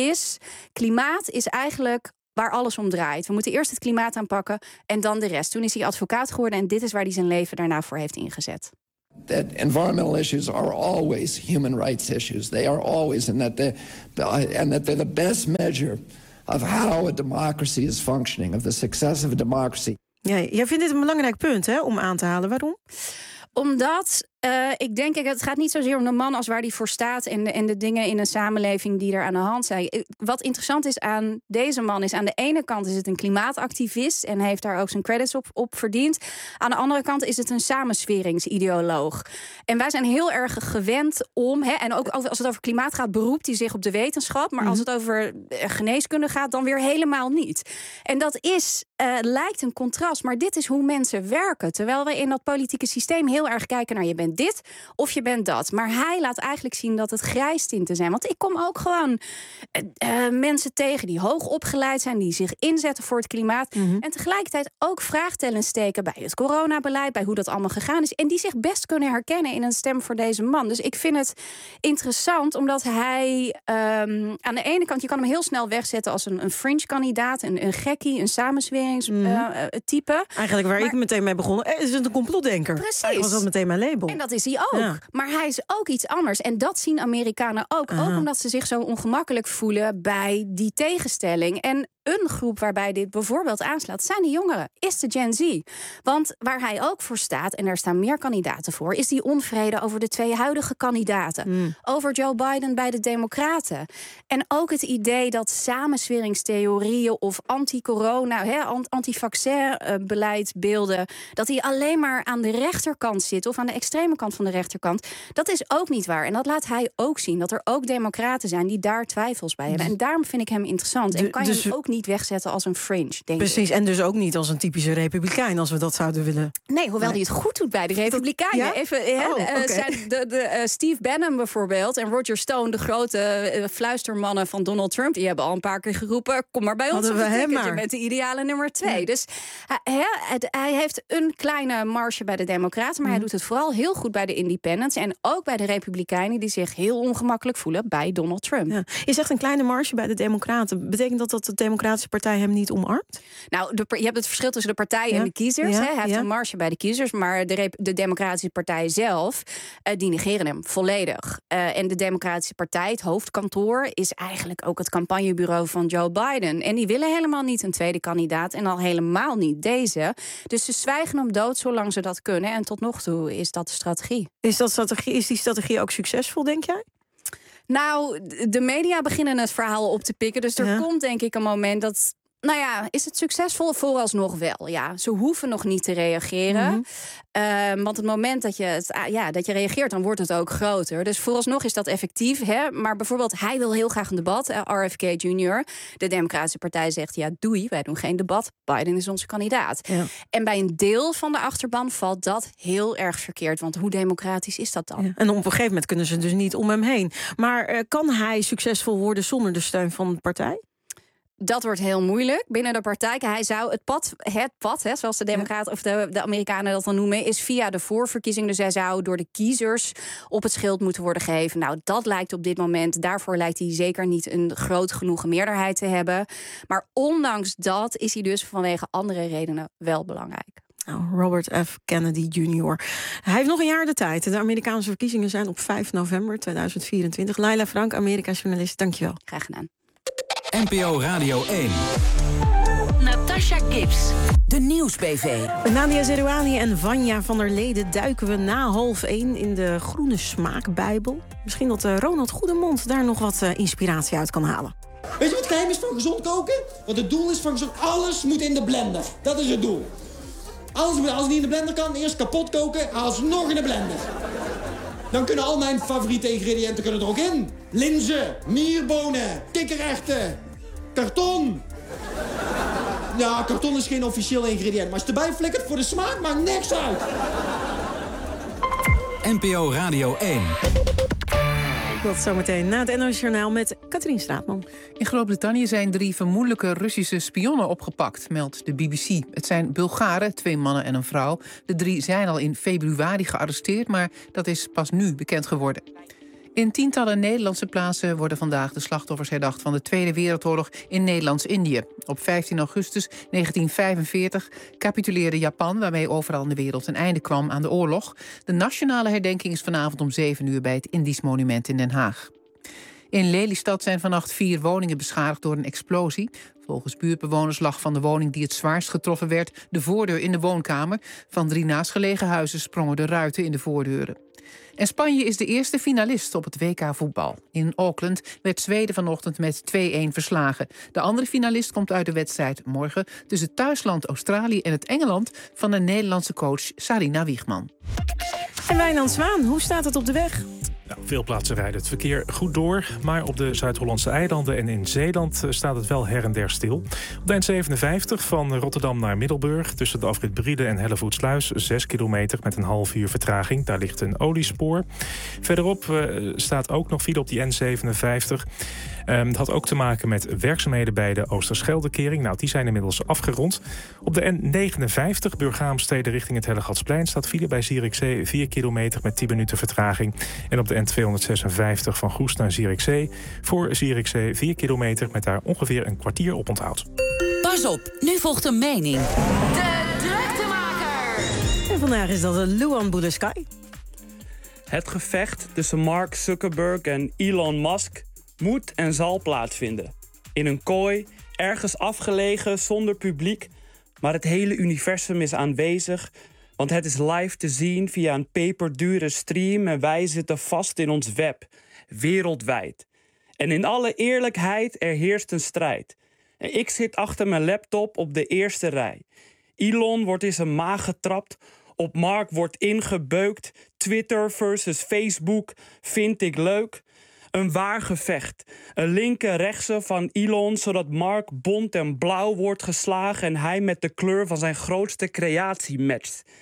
klimaat is eigenlijk waar alles om draait. We moeten eerst het klimaat aanpakken en dan de rest. Toen is hij advocaat geworden en dit is waar hij zijn leven daarna voor heeft ingezet. That environmental issues are always human rights issues. They are always, and that they're the best measure of how a democracy is functioning, of the success of a democracy. Ja, jij vindt dit een belangrijk punt, om aan te halen. Waarom? Omdat ik denk, het gaat niet zozeer om de man als waar die voor staat en de dingen in een samenleving die er aan de hand zijn. Wat interessant is aan deze man is, aan de ene kant is het een klimaatactivist en heeft daar ook zijn credits op verdiend. Aan de andere kant is het een samenzweringsideoloog. En wij zijn heel erg gewend om, en ook als het over klimaat gaat, beroept hij zich op de wetenschap. Maar als het over geneeskunde gaat, dan weer helemaal niet. En dat lijkt een contrast, maar dit is hoe mensen werken. Terwijl we in dat politieke systeem heel erg kijken naar je bent dit of je bent dat. Maar hij laat eigenlijk zien dat het grijstinten zijn. Want ik kom ook gewoon mensen tegen die hoog opgeleid zijn, die zich inzetten voor het klimaat. Mm-hmm. En tegelijkertijd ook vraagtellen steken bij het coronabeleid, bij hoe dat allemaal gegaan is. En die zich best kunnen herkennen in een stem voor deze man. Dus ik vind het interessant, omdat hij aan de ene kant, je kan hem heel snel wegzetten als een fringe-kandidaat, een gekkie, een samenzweringstype. Eigenlijk waar ik meteen mee begonnen, is het een complotdenker. Precies. Was dat meteen mijn label. En dat is hij ook. Ja. Maar hij is ook iets anders. En dat zien Amerikanen ook. Ook omdat ze zich zo ongemakkelijk voelen bij die tegenstelling. En een groep waarbij dit bijvoorbeeld aanslaat zijn de jongeren, is de Gen Z. Want waar hij ook voor staat, en daar staan meer kandidaten voor, is die onvrede over de twee huidige kandidaten. Over Joe Biden bij de Democraten. En ook het idee dat samenzweringstheorieën of anti-corona, anti-vaccin-beleidsbeelden, dat die alleen maar aan de rechterkant zit of aan de extreme kant van de rechterkant. Dat is ook niet waar. En dat laat hij ook zien, dat er ook democraten zijn die daar twijfels bij hebben. En daarom vind ik hem interessant. En kan je hem ook niet wegzetten als een fringe, denk Precies, ik. En dus ook niet als een typische republikein, als we dat zouden willen. Nee, hoewel hij het goed doet bij de republikeinen. Ja? Even, Steve Bannon bijvoorbeeld en Roger Stone, de grote fluistermannen van Donald Trump, die hebben al een paar keer geroepen, kom maar bij ons op het ticket, je bent de ideale nummer 2. Ja. Dus hij heeft een kleine marge bij de Democraten, maar hij doet het vooral heel goed bij de Independents en ook bij de Republikeinen die zich heel ongemakkelijk voelen bij Donald Trump. Ja. Je zegt een kleine marge bij de Democraten. Betekent dat de Democratische Partij hem niet omarmt? Nou, je hebt het verschil tussen de partij en de kiezers. Ja, Hij heeft een marge bij de kiezers, maar de Democratische Partij zelf, die negeren hem volledig. En de Democratische Partij, het hoofdkantoor, is eigenlijk ook het campagnebureau van Joe Biden. En die willen helemaal niet een tweede kandidaat en al helemaal niet deze. Dus ze zwijgen hem dood zolang ze dat kunnen. En tot nog toe is dat de strategie. Is die strategie ook succesvol, denk jij? Nou, de media beginnen het verhaal op te pikken. Dus er komt denk ik een moment dat... Nou ja, is het succesvol? Vooralsnog wel, ja. Ze hoeven nog niet te reageren. Want het moment dat je reageert, dan wordt het ook groter. Dus vooralsnog is dat effectief. Hè? Maar bijvoorbeeld, hij wil heel graag een debat. RFK Jr. De Democratische Partij zegt, ja, doei, wij doen geen debat. Biden is onze kandidaat. Ja. En bij een deel van de achterban valt dat heel erg verkeerd. Want hoe democratisch is dat dan? Ja. En op een gegeven moment kunnen ze dus niet om hem heen. Maar kan hij succesvol worden zonder de steun van de partij? Dat wordt heel moeilijk binnen de partij. Hij zou het pad, zoals de Democraten of de Amerikanen dat dan noemen, is via de voorverkiezing. Dus hij zou door de kiezers op het schild moeten worden geheven. Nou, dat lijkt op dit moment, daarvoor lijkt hij zeker niet een groot genoeg meerderheid te hebben. Maar ondanks dat is hij dus vanwege andere redenen wel belangrijk. Nou, Robert F. Kennedy Jr. Hij heeft nog een jaar de tijd. De Amerikaanse verkiezingen zijn op 5 november 2024. Laila Frank, Amerika-journalist, dankjewel. Graag gedaan. NPO Radio 1. Natasha Gibbs, de Nieuws-BV. Nadia Zerouani en Vanja van der Leden duiken we na 12:30 in de Groene Smaakbijbel. Misschien dat Ronald Goedemond daar nog wat inspiratie uit kan halen. Weet je wat het geheim is van gezond koken? Want het doel is van gezond, alles moet in de blender. Dat is het doel. Als niet in de blender kan, eerst kapot koken, alsnog in de blender. Dan kunnen al mijn favoriete ingrediënten er ook in. Linzen, mierbonen, kikkererwten, karton. Ja, karton is geen officieel ingrediënt. Maar als je erbij flikkert voor de smaak, maakt niks uit. NPO Radio 1. Dat zometeen na het NOS-journaal met Katrien Straatman. In Groot-Brittannië zijn 3 vermoedelijke Russische spionnen opgepakt, meldt de BBC. Het zijn Bulgaren, 2 mannen en een vrouw. De 3 zijn al in februari gearresteerd, maar dat is pas nu bekend geworden. In tientallen Nederlandse plaatsen worden vandaag de slachtoffers herdacht van de Tweede Wereldoorlog in Nederlands-Indië. Op 15 augustus 1945 capituleerde Japan, waarmee overal in de wereld een einde kwam aan de oorlog. De nationale herdenking is vanavond om 7 uur bij het Indisch Monument in Den Haag. In Lelystad zijn vannacht 4 woningen beschadigd door een explosie. Volgens buurtbewoners lag van de woning die het zwaarst getroffen werd de voordeur in de woonkamer. Van 3 naastgelegen huizen sprongen de ruiten in de voordeuren. En Spanje is de eerste finalist op het WK voetbal. In Auckland werd Zweden vanochtend met 2-1 verslagen. De andere finalist komt uit de wedstrijd morgen tussen thuisland Australië en het Engeland van de Nederlandse coach Sarina Wiegman. En Wijnand Zwaan, hoe staat het op de weg? Nou, veel plaatsen rijdt het verkeer goed door. Maar op de Zuid-Hollandse eilanden en in Zeeland staat het wel her en der stil. Op de N57 van Rotterdam naar Middelburg tussen de afrit Briede en Hellevoetsluis 6 kilometer met een half uur vertraging. Daar ligt een oliespoor. Verderop staat ook nog file op die N57. Het had ook te maken met werkzaamheden bij de Oosterscheldekering. Nou, die zijn inmiddels afgerond. Op de N59 Burghaamstede richting het Hellegatsplein staat file bij Zierikzee 4 kilometer met 10 minuten vertraging. En op de N256 van Goes naar Zierikzee voor Zierikzee 4 kilometer met daar ongeveer een kwartier op onthoud. Pas op, nu volgt een mening. De Druktemaker. En vandaag is dat Luan Boudeskai. Het gevecht tussen Mark Zuckerberg en Elon Musk moet en zal plaatsvinden. In een kooi, ergens afgelegen, zonder publiek. Maar het hele universum is aanwezig, want het is live te zien via een peperdure stream en wij zitten vast in ons web, wereldwijd. En in alle eerlijkheid, er heerst een strijd. En ik zit achter mijn laptop op de eerste rij. Elon wordt in zijn maag getrapt, op Mark wordt ingebeukt. Twitter versus Facebook vind ik leuk. Een waar gevecht. Een linker-rechtse van Elon, zodat Mark bont en blauw wordt geslagen en hij met de kleur van zijn grootste creatie matcht.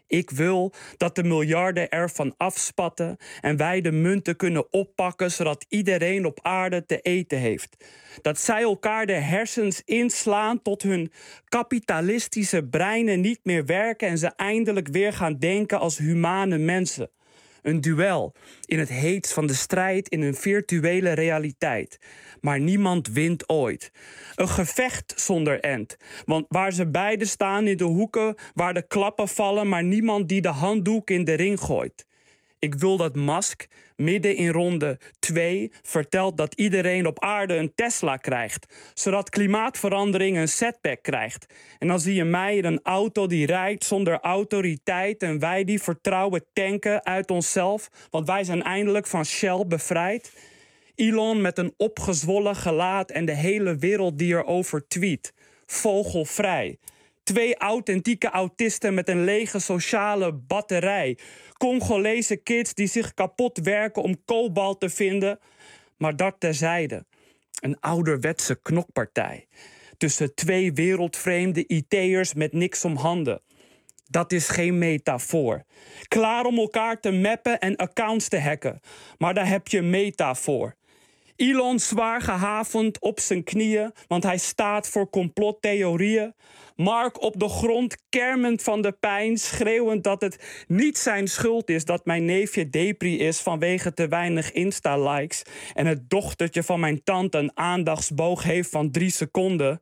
Ik wil dat de miljarden ervan afspatten en wij de munten kunnen oppakken zodat iedereen op aarde te eten heeft. Dat zij elkaar de hersens inslaan tot hun kapitalistische breinen niet meer werken en ze eindelijk weer gaan denken als humane mensen. Een duel in het heetst van de strijd in een virtuele realiteit. Maar niemand wint ooit. Een gevecht zonder end. Want waar ze beiden staan in de hoeken waar de klappen vallen, maar niemand die de handdoek in de ring gooit. Ik wil dat Musk midden in ronde 2 vertelt dat iedereen op aarde een Tesla krijgt. Zodat klimaatverandering een setback krijgt. En dan zie je mij in een auto die rijdt zonder autoriteit en wij die vertrouwen tanken uit onszelf. Want wij zijn eindelijk van Shell bevrijd. Elon met een opgezwollen gelaat en de hele wereld die erover tweet. Vogelvrij. 2 authentieke autisten met een lege sociale batterij. Congolese kids die zich kapot werken om kobalt te vinden. Maar dat terzijde. Een ouderwetse knokpartij. Tussen 2 wereldvreemde IT'ers met niks om handen. Dat is geen metafoor. Klaar om elkaar te mappen en accounts te hacken. Maar daar heb je Meta voor. Elon zwaar gehavend op zijn knieën, want hij staat voor complottheorieën. Mark op de grond, kermend van de pijn, schreeuwend dat het niet zijn schuld is dat mijn neefje depri is vanwege te weinig Insta-likes en het dochtertje van mijn tante een aandachtsboog heeft van 3 seconden.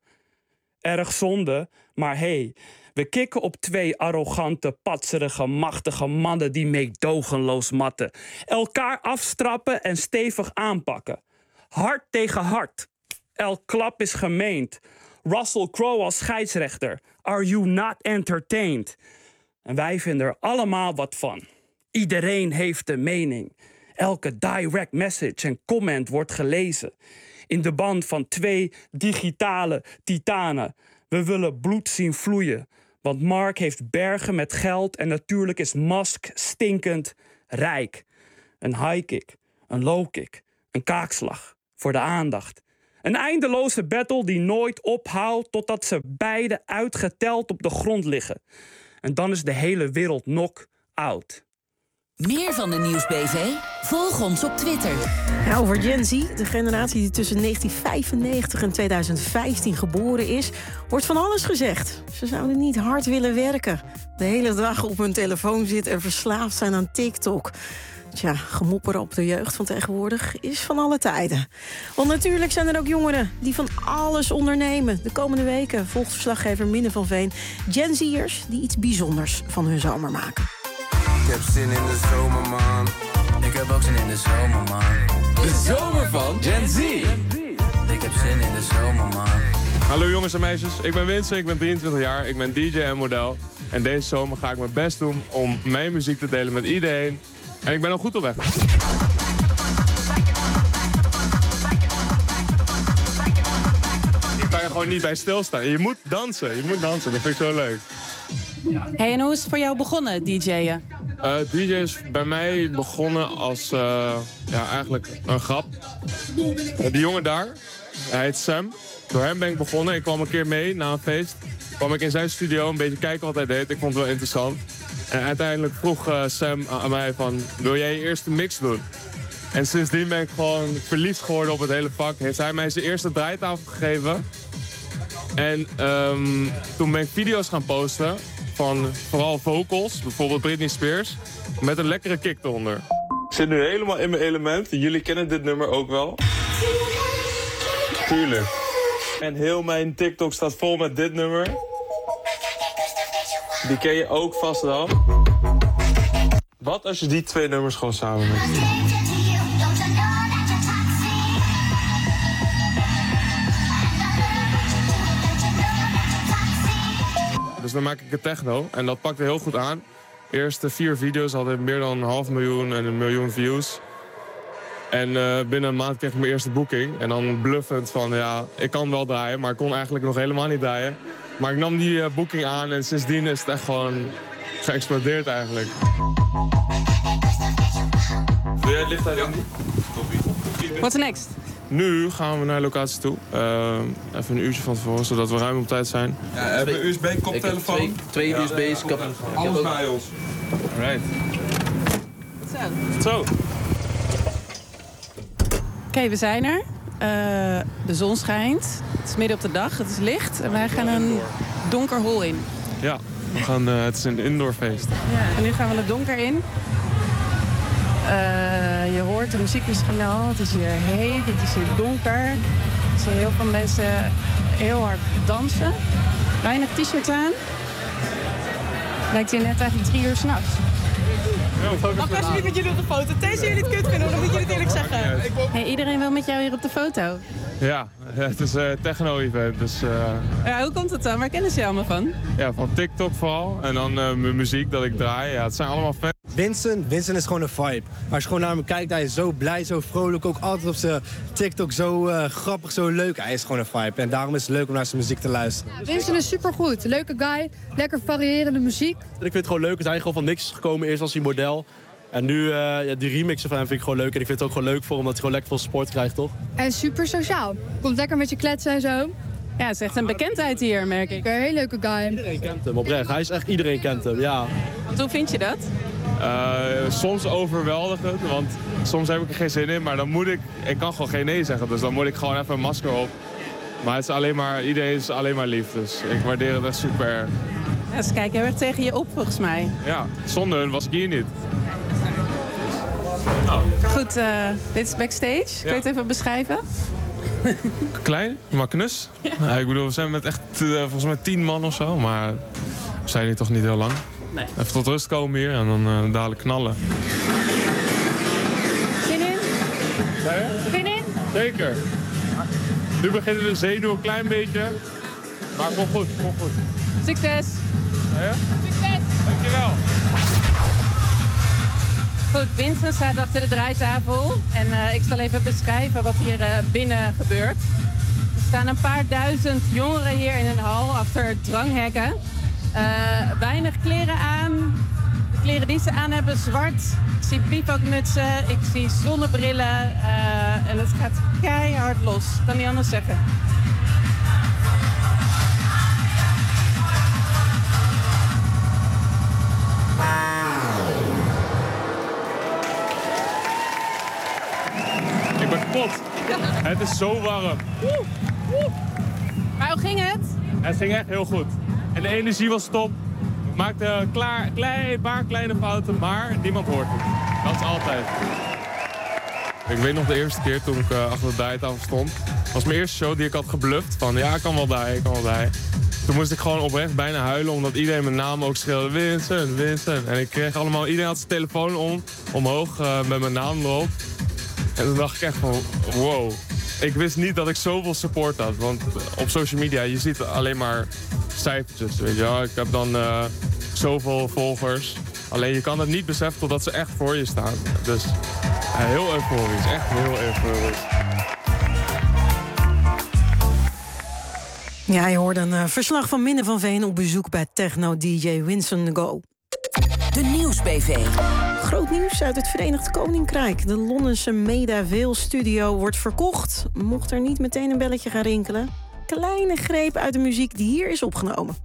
Erg zonde, maar hey, we kikken op 2 arrogante, patserige, machtige mannen die meedogenloos matten. Elkaar afstrappen en stevig aanpakken. Hart tegen hart. Elk klap is gemeend. Russell Crowe als scheidsrechter. Are you not entertained? En wij vinden er allemaal wat van. Iedereen heeft een mening. Elke direct message en comment wordt gelezen. In de band van 2 digitale titanen. We willen bloed zien vloeien. Want Mark heeft bergen met geld en natuurlijk is Musk stinkend rijk. Een high kick, een low kick, een kaakslag voor de aandacht. Een eindeloze battle die nooit ophoudt totdat ze beide uitgeteld op de grond liggen. En dan is de hele wereld knock-out. Meer van de Nieuwsbv? Volg ons op Twitter. Ja, over Gen Z, de generatie die tussen 1995 en 2015 geboren is, wordt van alles gezegd. Ze zouden niet hard willen werken, de hele dag op hun telefoon zitten en verslaafd zijn aan TikTok. Tja, gemopperen op de jeugd van tegenwoordig is van alle tijden. Want natuurlijk zijn er ook jongeren die van alles ondernemen. De komende weken volgt verslaggever Minne van Veen Gen Z'ers die iets bijzonders van hun zomer maken. Ik heb zin in de zomer, man. Ik heb ook zin in de zomer, man. De zomer van Gen Z. Ik heb zin in de zomer, man. Hallo jongens en meisjes, ik ben Winston, ik ben 23 jaar, ik ben DJ en model. En deze zomer ga ik mijn best doen om mijn muziek te delen met iedereen. En ik ben al goed op weg. Ik kan er gewoon niet bij stilstaan. Je moet dansen, dat vind ik zo leuk. Hey, en hoe is het voor jou begonnen, DJ'en? DJ is bij mij begonnen als eigenlijk een grap. Die jongen daar, hij heet Sam. Door hem ben ik begonnen. Ik kwam een keer mee na een feest. Kwam ik in zijn studio een beetje kijken wat hij deed. Ik vond het wel interessant. En uiteindelijk vroeg Sam aan mij van, wil jij je eerste mix doen? En sindsdien ben ik gewoon verliefd geworden op het hele vak. Heeft hij mij zijn eerste draaitafel gegeven. En toen ben ik video's gaan posten van vooral vocals, bijvoorbeeld Britney Spears, met een lekkere kick eronder. Ik zit nu helemaal in mijn element. Jullie kennen dit nummer ook wel. Tuurlijk. En heel mijn TikTok staat vol met dit nummer. Die ken je ook vast wel. Wat als je die 2 nummers gewoon samen mixt? Dus dan maak ik een techno en dat pakte heel goed aan. De eerste 4 video's hadden meer dan 500.000 en 1 miljoen views. En binnen een maand kreeg ik mijn eerste boeking. En dan bluffend van, ja, ik kan wel draaien, maar ik kon eigenlijk nog helemaal niet draaien. Maar ik nam die boeking aan en sindsdien is het echt gewoon geëxplodeerd eigenlijk. Wil jij het licht uit, Andy? What's next? nu gaan we naar locatie toe. Even een uurtje van tevoren, zodat we ruim op tijd zijn. Ja, hebben we USB-koptelefoon? Twee USB's. Alles bij ons. Alright. Zo. Oké, we zijn er. De zon schijnt. Het is midden op de dag, het is licht. En wij gaan een donker hol in. Ja, het is een indoorfeest. Ja, en nu gaan we het donker in. Je hoort de muziek misschien al. Het is hier heet, het is hier donker. Ik zie heel veel mensen heel hard dansen. Weinig t-shirts aan. Lijkt hier net eigenlijk 3 uur 's nachts. Mag ik alsjeblieft met jullie op de foto? Tenzij jullie het kut vinden, dan moet jullie het eerlijk zeggen. Hey, iedereen wil met jou hier op de foto? Ja, het is een techno-event. Dus, ja, hoe komt het dan? Waar kennen ze je allemaal van? Ja, van TikTok vooral. En dan mijn muziek dat ik draai. Ja, het zijn allemaal fans. Vincent is gewoon een vibe. Als je gewoon naar hem kijkt, hij is zo blij, zo vrolijk. Ook altijd op zijn TikTok zo grappig, zo leuk. Hij is gewoon een vibe. En daarom is het leuk om naar zijn muziek te luisteren. Ja, Vincent is supergoed. Leuke guy. Lekker variërende muziek. Ik vind het gewoon leuk dat hij gewoon van niks is gekomen. Eerst als hij model. En nu, die remixen van hem vind ik gewoon leuk. En ik vind het ook gewoon leuk voor hem, omdat hij gewoon lekker veel support krijgt, toch? En super sociaal. Komt lekker met je kletsen en zo. Ja, het is echt een bekendheid hier, merk ik. Een hele leuke guy. Iedereen kent hem, oprecht. Hij is echt, iedereen kent hem, ja. Hoe vind je dat? Soms overweldigend, want soms heb ik er geen zin in. Maar dan moet ik kan gewoon geen nee zeggen. Dus dan moet ik gewoon even een masker op. Maar het is iedereen is alleen maar lief. Dus ik waardeer het echt super. Ja, ze kijken heel erg tegen je op, volgens mij. Ja, zonder hun was ik hier niet. Goed, dit is backstage. Kun je het even beschrijven? Klein, maar knus. Ja, ik bedoel, we zijn met echt volgens mij 10 man of zo. Maar we zijn hier toch niet heel lang. Nee. Even tot rust komen hier en dan dadelijk knallen. Zin in? Zin in? Zeker. Nu beginnen de zenuwen een klein beetje. Maar kom goed, kom goed. Succes! Ja? Succes! Dankjewel. Goed, Vincent staat achter de draaitafel. En ik zal even beschrijven wat hier binnen gebeurt. Er staan een paar duizend jongeren hier in een hal achter dranghekken. Weinig kleren aan. De kleren die ze aan hebben zwart. Ik zie bivakmutsen, ik zie zonnebrillen. En het gaat keihard los. Ik kan niet anders zeggen. Ik ben kapot. Het is zo warm. Maar hoe ging het? Het ging echt heel goed. En de energie was top. Ik maakte een paar kleine fouten, maar niemand hoort het. Dat is altijd. Ik weet nog de eerste keer toen ik achter de draaitafel stond. Dat was mijn eerste show die ik had gebluft. Van ja, ik kan wel bij, ik kan wel bij. Toen moest ik gewoon oprecht bijna huilen, omdat iedereen mijn naam ook schreeuwde. Vincent, Vincent. En ik kreeg allemaal, iedereen had zijn telefoon omhoog met mijn naam erop. En toen dacht ik echt van, wow. Ik wist niet dat ik zoveel support had. Want op social media, je ziet alleen maar cijfertjes, weet je wel. Ik heb dan zoveel volgers. Alleen je kan het niet beseffen totdat ze echt voor je staan. Dus heel euforisch, echt heel euforisch. Ja, je hoorde een verslag van Minne van Veen op bezoek bij techno-dj Winston Go. De Nieuwsbv. Groot nieuws uit het Verenigd Koninkrijk. De Londense Maida Vale-studio wordt verkocht. Mocht er niet meteen een belletje gaan rinkelen. Kleine greep uit de muziek die hier is opgenomen.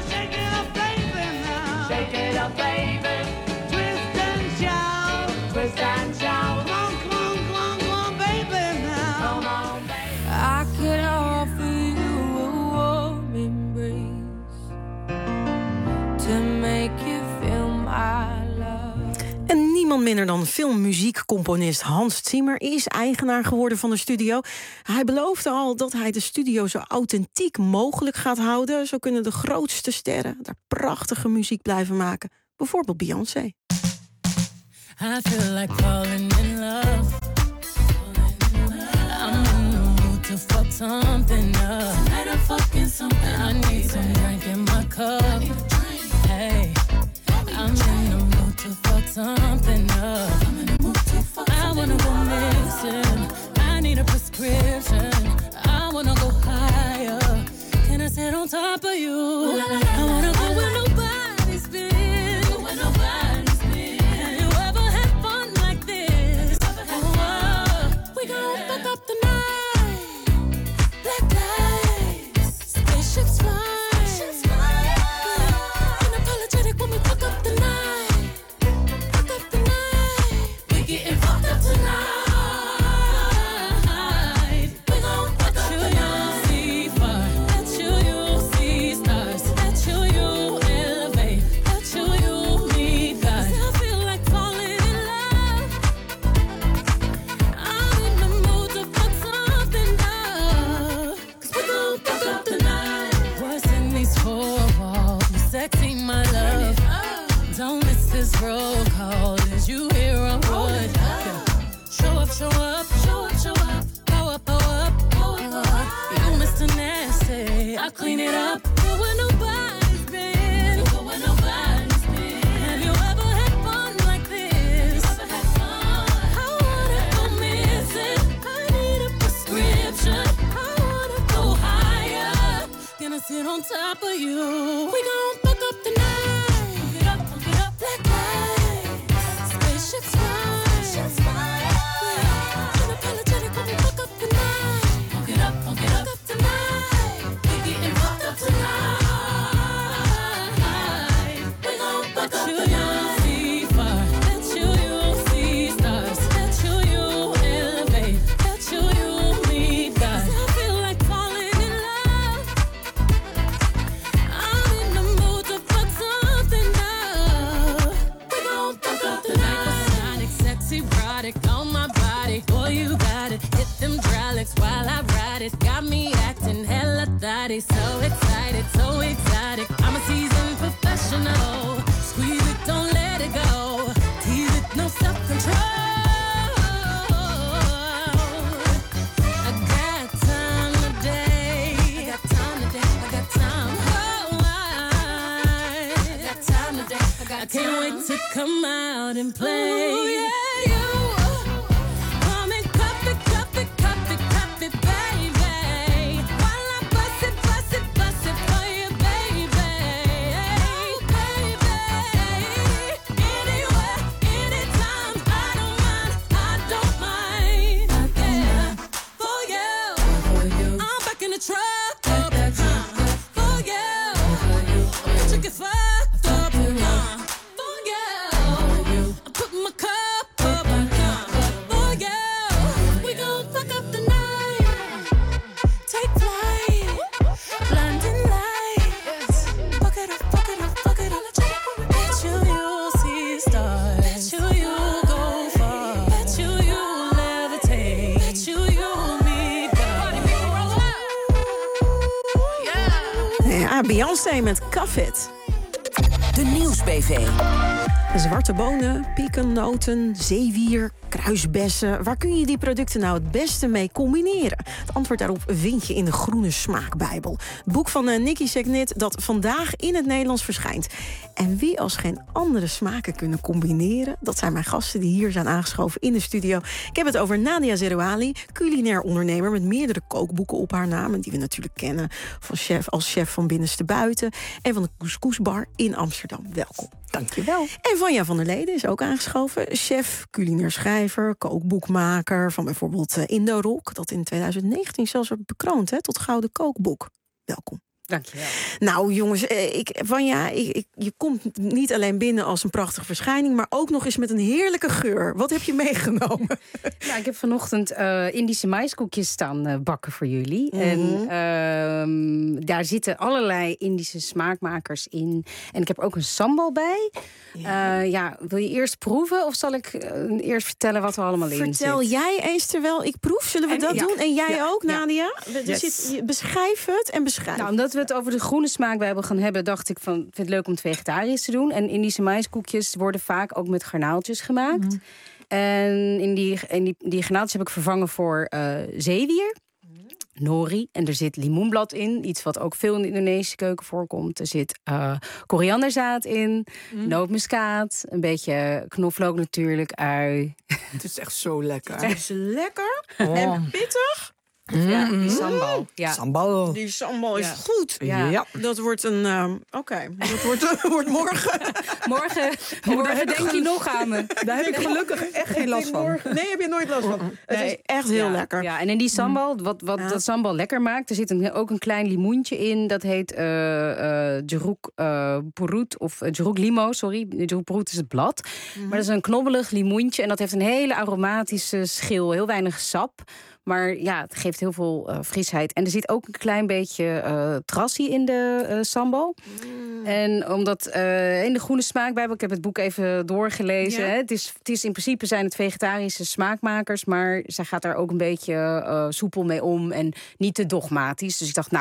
En niemand minder dan filmmuziekcomponist Hans Zimmer is eigenaar geworden van de studio. Hij beloofde al dat hij de studio zo authentiek mogelijk gaat houden. Zo kunnen de grootste sterren daar prachtige muziek blijven maken. Bijvoorbeeld Beyoncé. I feel like falling in love. I'm in the mood to fuck something up. Tonight I'm fucking something. I need some drink in my cup. Hey, I'm in the mood to fuck something up. I wanna go missing. I need a prescription. I wanna go higher. Can I sit on top of you? I wanna go where nobody's been. Where nobody's been. Have you ever had fun like this? We gon' fuck up the night. clean it up. Go where nobody's been. Go where nobody's been. Have you ever had fun like this? Ever had fun? I wanna go missing. I need a prescription. I wanna go higher. Gonna sit on top of you. We gon' fuck up the night. Fuck it up, black lights. Spaceships fly. Spaceships fly. Unapologetic when we fuck up the night. Fuck it up tonight. We getting fucked up tonight. We gon' fuck up the night. See fire. Bet you'll see stars. Bet you'll elevate. Bet you'll meet God. I feel like falling in love. I'm in the mood to fuck something up. We gon' fuck up the night. Sonic, sexy, erotic on my body. Boy, you got it. Hit them hydraulics while I ride it. Got me acting hella thotty. So excited, so exotic. I'm a seasoned professional. Squeeze it, don't let it go. Tease it, no self-control. I got time today. I got time today. I got time. Oh, I got time today. I can't wait to come out and play. Ooh, yeah, you. Come and cup it, baby. While I bust it for you, baby. Oh, baby. Anywhere, anytime, I don't mind. Yeah, for you. I'm back in the truck. For you. Bitch, you get fucked up. For you. I'm putting my cup up. For you. We gon' fuck up the night. Take flight. Blinding lights. Fuck it up. Bet you'll see stars. Bet you'll go far. Bet you'll levitate. Bet you'll meet God. Ja, Beyoncé met Cuff It. De Nieuws-PV. Zwarte bonen, piekennoten, zeewier, kruisbessen. Waar kun je die producten nou het beste mee combineren? Het antwoord daarop vind je in de Groene Smaakbijbel. Het boek van Nicky Segnit dat vandaag in het Nederlands verschijnt. En wie als geen andere smaken kunnen combineren? Dat zijn mijn gasten die hier zijn aangeschoven in de studio. Ik heb het over Nadia Zerouali, culinair ondernemer met meerdere kookboeken op haar naam. Die we natuurlijk kennen als chef van Binnenste Buiten en van de Couscousbar in Amsterdam. Welkom. Dankjewel. En Vanja van der Leden is ook aangeschoven. Chef, culinair schrijver, kookboekmaker van bijvoorbeeld Indorok. Dat in 2019 zelfs werd bekroond tot Gouden Kookboek. Welkom. Dankjewel. Nou jongens, je komt niet alleen binnen als een prachtige verschijning, maar ook nog eens met een heerlijke geur. Wat heb je meegenomen? Nou, ik heb vanochtend Indische maiskoekjes staan bakken voor jullie. Mm-hmm. En daar zitten allerlei Indische smaakmakers in. En ik heb ook een sambal bij. Wil je eerst proeven of zal ik eerst vertellen wat er allemaal in zit? Vertel jij eens terwijl ik proef. Zullen we dat doen? En jij ook, Nadia? Yes. Beschrijf het en beschrijf. Nou, omdat we het over de groene smaakbijbel gaan hebben, dacht ik van, vind het leuk om het vegetarisch te doen. En Indische maiskoekjes worden vaak ook met garnaaltjes gemaakt. Mm-hmm. En in die garnaaltjes heb ik vervangen voor zeewier, nori. En er zit limoenblad in. Iets wat ook veel in de Indonesische keuken voorkomt. Er zit korianderzaad in, nootmuskaat, een beetje knoflook natuurlijk, ui. Het is echt zo lekker. Het is lekker en pittig. Ja, die sambal. Ja. Sambal. Die sambal is goed. Ja. Dat wordt een... Dat wordt morgen. Morgen denk je nog aan me. Daar heb ik gelukkig echt geen last van. Nee, heb je nooit last van. Het is echt heel lekker. Ja, en in die sambal, wat dat sambal lekker maakt, er zit ook een klein limoentje in. Dat heet Jeruk Purut of Jeruk Limo, sorry. Jeruk Purut is het blad. Maar dat is een knobbelig limoentje en dat heeft een hele aromatische schil. Heel weinig sap. Maar ja, het geeft heel veel frisheid. En er zit ook een klein beetje trassie in de sambal. En omdat in de Groene Smaakbijbel, ik heb het boek even doorgelezen. Hè, het is in principe zijn het vegetarische smaakmakers, maar zij gaat daar ook een beetje soepel mee om en niet te dogmatisch. Dus ik dacht, nou,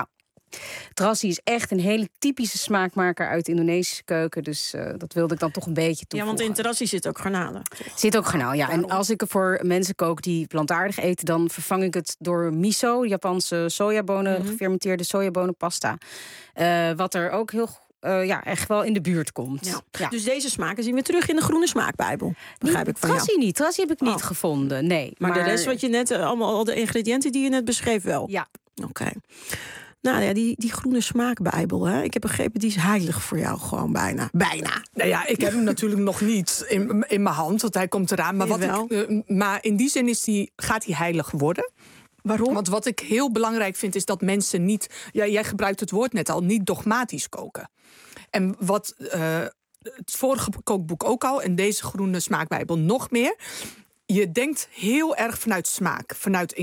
Terassi is echt een hele typische smaakmaker uit de Indonesische keuken. Dus dat wilde ik dan toch een beetje toevoegen. Ja, want in terassi zit ook garnalen. Zit ook garnaal, ja. En als ik er voor mensen kook die plantaardig eten, dan vervang ik het door miso, Japanse sojabonen, gefermenteerde sojabonenpasta. Wat er ook heel echt wel in de buurt komt. Ja. Ja. Dus deze smaken zien we terug in de Groene Smaakbijbel. Begrijp ik van jou. Trassi niet. Trassi heb ik niet gevonden, nee. Maar de rest wat je net, allemaal al de ingrediënten die je net beschreef wel? Ja. Oké. Nou ja, die Groene Smaakbijbel, hè? Ik heb begrepen, die is heilig voor jou gewoon bijna. Bijna. Nou ja, ik heb hem natuurlijk nog niet in mijn hand, want hij komt eraan. Maar, maar in die zin gaat hij heilig worden. Waarom? Want wat ik heel belangrijk vind, is dat mensen niet... Ja, jij gebruikt het woord net al, niet dogmatisch koken. En wat het vorige kookboek ook al, en deze Groene Smaakbijbel nog meer... Je denkt heel erg vanuit smaak. Vanuit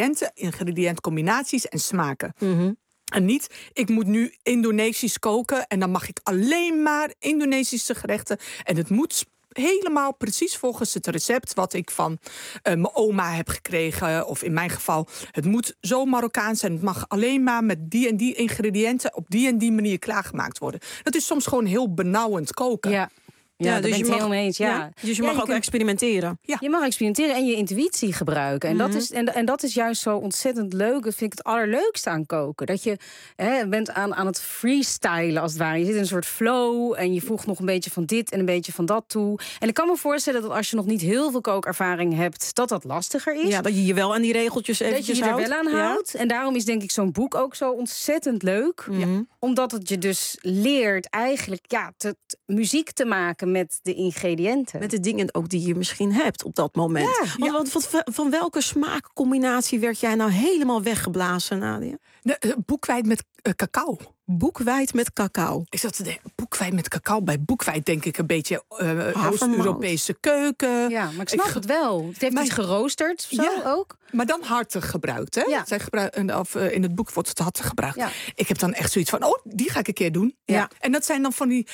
ingrediëntcombinaties en smaken. En niet, ik moet nu Indonesisch koken en dan mag ik alleen maar Indonesische gerechten. En het moet helemaal precies volgens het recept wat ik van mijn oma heb gekregen. Of in mijn geval, het moet zo Marokkaans zijn. Het mag alleen maar met die en die ingrediënten op die en die manier klaargemaakt worden. Dat is soms gewoon heel benauwend koken. Ja. Ja, dus je mag, helemaal eens. Ja. Dus je mag ook experimenteren. Ja. Je mag experimenteren en je intuïtie gebruiken. En dat is juist zo ontzettend leuk. Dat vind ik het allerleukste aan koken. Dat je bent aan het freestylen als het ware. Je zit in een soort flow en je voegt nog een beetje van dit en een beetje van dat toe. En ik kan me voorstellen dat als je nog niet heel veel kookervaring hebt, dat lastiger is. Ja, dat je je wel aan die regeltjes eventjes houdt. Dat je je er wel aan houdt. En daarom is denk ik zo'n boek ook zo ontzettend leuk. Omdat het je dus leert eigenlijk muziek te maken met de ingrediënten. Met de dingen ook die je misschien hebt op dat moment. Ja. Want van welke smaakcombinatie werd jij nou helemaal weggeblazen, Nadia? Boekweit met cacao. Boekweit met cacao. Ik zat te denken, boekweit met cacao. Bij boekweit denk ik een beetje Oost-Europese keuken. Ja, maar ik snap het wel. Het heeft iets geroosterd of zo ook. Maar dan hartig gebruikt, hè? Ja. In het boek wordt het hartig gebruikt. Ja. Ik heb dan echt zoiets van, die ga ik een keer doen. Ja. En dat zijn dan van die...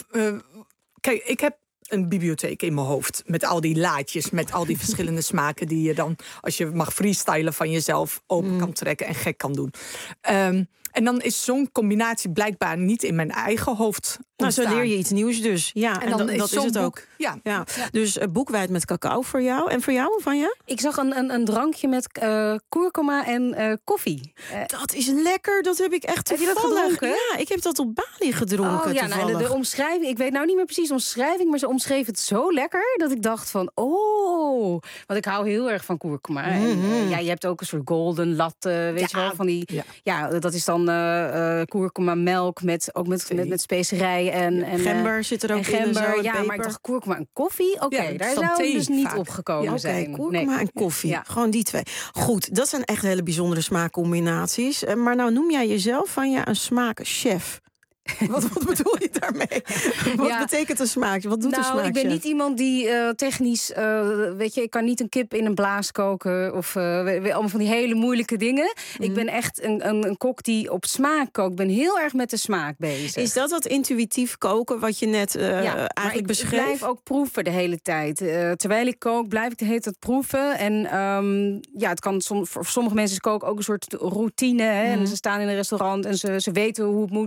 Kijk, ik heb een bibliotheek in mijn hoofd met al die laadjes, met al die verschillende smaken die je dan, als je mag freestylen, van jezelf open kan trekken en gek kan doen. En dan is zo'n combinatie blijkbaar niet in mijn eigen hoofd ontstaan. Zo leer je iets nieuws dus. Ja, en dat is het ook. Ja. Dus boekweit met cacao voor jou. En voor jou, van je? Ik zag een drankje met kurkuma en koffie. Dat is lekker, dat heb ik echt toevallig. Heb je dat gedronken? Ja, ik heb dat op Bali gedronken. Oh ja, nou, de omschrijving, ik weet nou niet meer precies de omschrijving, maar ze omschreef het zo lekker dat ik dacht van, want ik hou heel erg van kurkuma. En, je hebt ook een soort golden latte, weet je wel, van die, dat is dan kurkuma melk met specerijen en gember zit er ook in. En zo, maar ik dacht kurkuma en koffie, daar zou ik dus niet opgekomen zijn. Kurkuma en koffie, gewoon die twee. Goed, dat zijn echt hele bijzondere smaakcombinaties. Maar nou noem jij jezelf van een smaakchef. Wat bedoel je daarmee? Wat betekent een smaak? Wat doet een smaakchef? Ik ben niet iemand die technisch... ik kan niet een kip in een blaas koken of allemaal van die hele moeilijke dingen. Ik ben echt een kok die op smaak kookt. Ik ben heel erg met de smaak bezig. Is dat intuïtief koken wat je net eigenlijk beschreef? Ik blijf ook proeven de hele tijd. Terwijl ik kook, blijf ik de hele tijd proeven. En het kan voor sommige mensen is koken ook een soort routine. Hè? En ze staan in een restaurant en ze weten hoe het moet.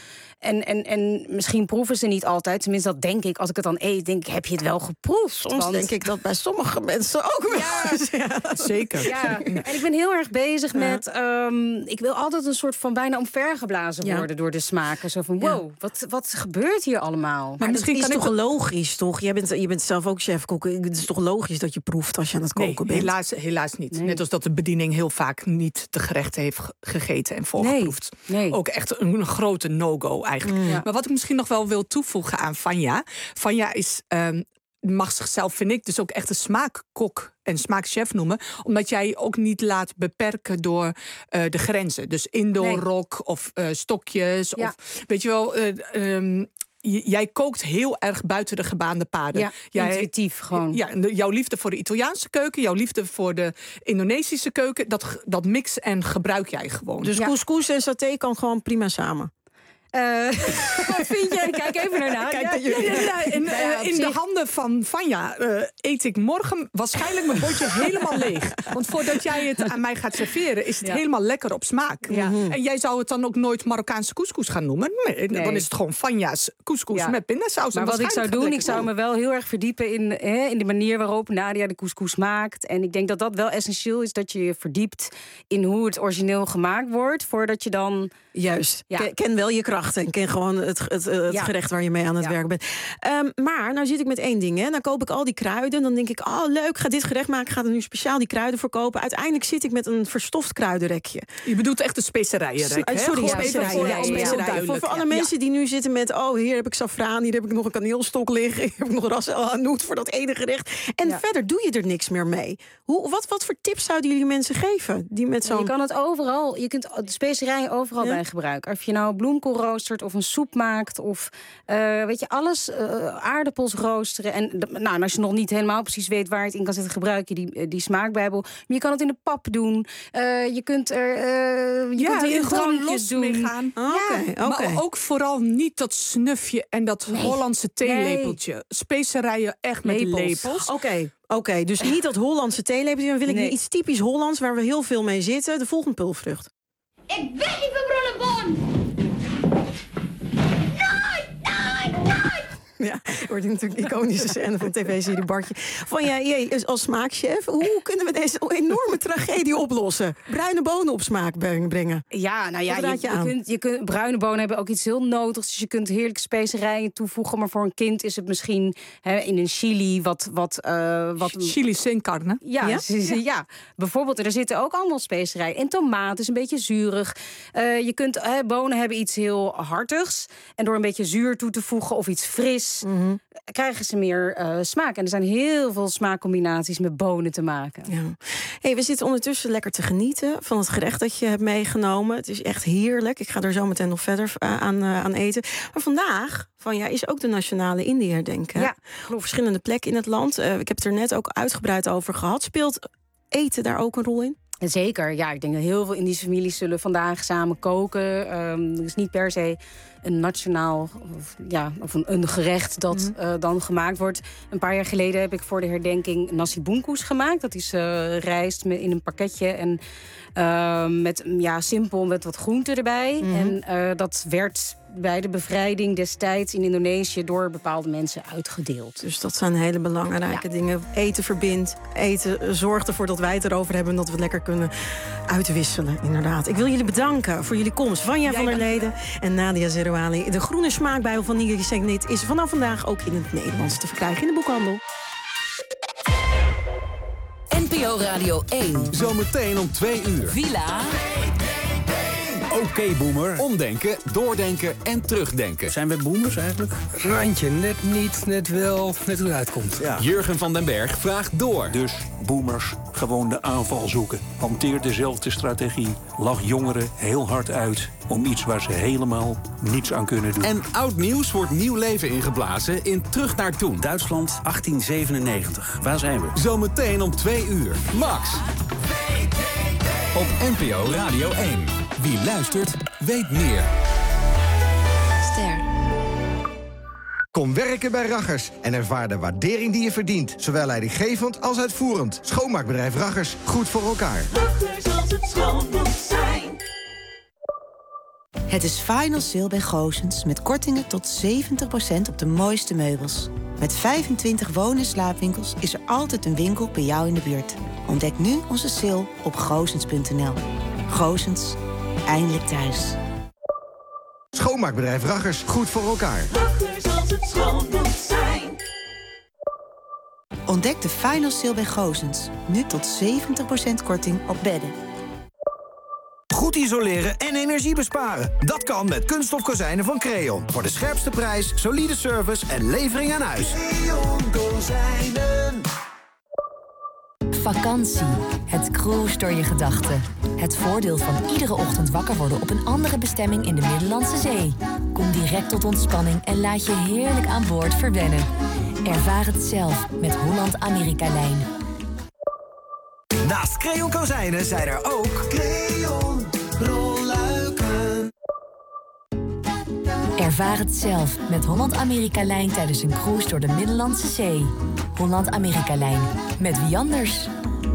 En misschien proeven ze niet altijd. Tenminste, dat denk ik. Als ik het dan eet, denk ik, heb je het wel geproefd? Soms denk ik dat bij sommige mensen ook wel. Ja, zeker. Ja. En ik ben heel erg bezig met... ik wil altijd een soort van bijna omvergeblazen worden door de smaken. Zo van, wow, wat gebeurt hier allemaal? Maar misschien is het toch logisch, toch? Je bent zelf ook chef-kok. Het is toch logisch dat je proeft als je aan het koken bent? Helaas niet. Nee. Net als dat de bediening heel vaak niet de gerechten heeft gegeten en voorgeproefd. Nee. Ook echt een grote no-go eigenlijk. Ja. Maar wat ik misschien nog wel wil toevoegen aan Vanja. Vanja is, mag zichzelf, vind ik, dus ook echt een smaakkok en smaakchef noemen. Omdat jij je ook niet laat beperken door de grenzen. Dus indoor rock of stokjes. Ja. Of, weet je wel... Jij kookt heel erg buiten de gebaande paden. Ja, intuïtief gewoon. Ja, jouw liefde voor de Italiaanse keuken, jouw liefde voor de Indonesische keuken, dat mix en gebruik jij gewoon. Dus couscous en saté kan gewoon prima samen? Wat vind je? Kijk even ernaar. In de handen van Vanja eet ik morgen waarschijnlijk mijn bordje helemaal leeg. Want voordat jij het aan mij gaat serveren, is het helemaal lekker op smaak. Ja. En jij zou het dan ook nooit Marokkaanse couscous gaan noemen? Nee. Dan is het gewoon Vanja's couscous met pindasaus. Maar wat ik zou doen, ik zou me wel heel erg verdiepen in de manier waarop Nadia de couscous maakt. En ik denk dat dat wel essentieel is, dat je je verdiept in hoe het origineel gemaakt wordt, voordat je dan... Juist. Ja. Ken wel je krachten en ken gewoon het gerecht waar je mee aan het werk bent. Maar nou zit ik met één ding. Dan koop ik al die kruiden. Dan denk ik, leuk, ga dit gerecht maken. Ga er nu speciaal die kruiden voor kopen. Uiteindelijk zit ik met een verstoft kruidenrekje. Je bedoelt echt een specerijenrek, hè? Sorry, specerijen. Voor alle mensen die nu zitten met... hier heb ik safraan, hier heb ik nog een kaneelstok liggen. Hier heb ik nog ras el hanout voor dat ene gerecht. En verder doe je er niks meer mee. Wat voor tips zouden jullie mensen geven? Die met zo'n... Je kan het overal, je kunt de specerijen overal bij gebruiken. Of je nou bloemkool roostert of een soep maakt of alles, aardappels roosteren. En als je nog niet helemaal precies weet waar je het in kan zetten, gebruik je die smaakbijbel. Maar je kan het in de pap doen. Je kunt er in drankjes doen. Mee gaan. Maar ook vooral niet dat snufje en dat Hollandse theelepeltje. Specerijen echt met lepels. Oké, dus niet dat Hollandse theelepeltje. Dan wil ik iets typisch Hollands waar we heel veel mee zitten. De volgende pulvrucht. Ik ben niet van Bronnenbon! Nooit! Ja, wordt natuurlijk een iconische scène van tv-serie Bartje. Van jij als smaakchef, hoe kunnen we deze enorme tragedie oplossen? Bruine bonen op smaak brengen. Ja, nou ja, je kunt bruine bonen hebben ook iets heel nodigs. Dus je kunt heerlijke specerijen toevoegen. Maar voor een kind is het misschien in een chili wat chili sin carne. Ja, bijvoorbeeld. Er zitten ook allemaal specerijen. En tomaat is een beetje zuurig. Je kunt bonen hebben iets heel hartigs. En door een beetje zuur toe te voegen of iets fris, krijgen ze meer smaak. En er zijn heel veel smaakcombinaties met bonen te maken. Ja. We zitten ondertussen lekker te genieten van het gerecht dat je hebt meegenomen. Het is echt heerlijk. Ik ga er zo meteen nog verder aan eten. Maar vandaag is ook de Nationale Indie-herdenking. Ja. Op verschillende plekken in het land. Ik heb het er net ook uitgebreid over gehad. Speelt eten daar ook een rol in? Zeker, ja. Ik denk dat heel veel Indische families zullen vandaag samen koken. Er is niet per se een nationaal of een gerecht dat dan gemaakt wordt. Een paar jaar geleden heb ik voor de herdenking nasi boenkoes gemaakt. Dat is rijst in een pakketje en simpel met wat groenten erbij. En dat werd bij de bevrijding destijds in Indonesië door bepaalde mensen uitgedeeld. Dus dat zijn hele belangrijke dingen. Eten verbindt. Eten zorgt ervoor dat wij het erover hebben en dat we het lekker kunnen uitwisselen, inderdaad. Ik wil jullie bedanken voor jullie komst. Vanja van der Leden en Nadia Zerouali. De groene smaakbijbel van Nigel Segnit is vanaf vandaag ook in het Nederlands te verkrijgen in de boekhandel. NPO Radio 1. Zometeen om 2:00. Villa. Oké, boomer. Omdenken, doordenken en terugdenken. Zijn we boomers eigenlijk? Randje, net niet, net wel, net hoe het uitkomt. Ja. Jurgen van den Berg vraagt door. Dus boomers, gewoon de aanval zoeken. Hanteer dezelfde strategie. Lach jongeren heel hard uit om iets waar ze helemaal niets aan kunnen doen. En oud nieuws wordt nieuw leven ingeblazen in Terug naar Toen. Duitsland, 1897. Waar zijn we? Zometeen om 2:00. Max. Op NPO Radio 1. Wie luistert, weet meer. Ster. Kom werken bij Raggers en ervaar de waardering die je verdient. Zowel leidinggevend als uitvoerend. Schoonmaakbedrijf Raggers, goed voor elkaar. Raggers als het schoon moet zijn. Het is Final Sale bij Goossens met kortingen tot 70% op de mooiste meubels. Met 25 woon- en slaapwinkels is er altijd een winkel bij jou in de buurt. Ontdek nu onze sale op goossens.nl. Goossens, eindelijk thuis. Schoonmaakbedrijf Raggers, goed voor elkaar. Raggers als het schoon moet zijn. Ontdek de Final Sale bij Goossens. Nu tot 70% korting op bedden. Goed isoleren en energie besparen. Dat kan met kunststof kozijnen van Creon. Voor de scherpste prijs, solide service en levering aan huis. Creon kozijnen. Vakantie. Het cruise door je gedachten. Het voordeel van iedere ochtend wakker worden op een andere bestemming in de Middellandse Zee. Kom direct tot ontspanning en laat je heerlijk aan boord verwennen. Ervaar het zelf met Holland Amerika-lijn. Naast Creon kozijnen zijn er ook Creon rolluiken. Ervaar het zelf met Holland-Amerika-lijn tijdens een cruise door de Middellandse Zee. Holland-Amerika-lijn. Met wie anders?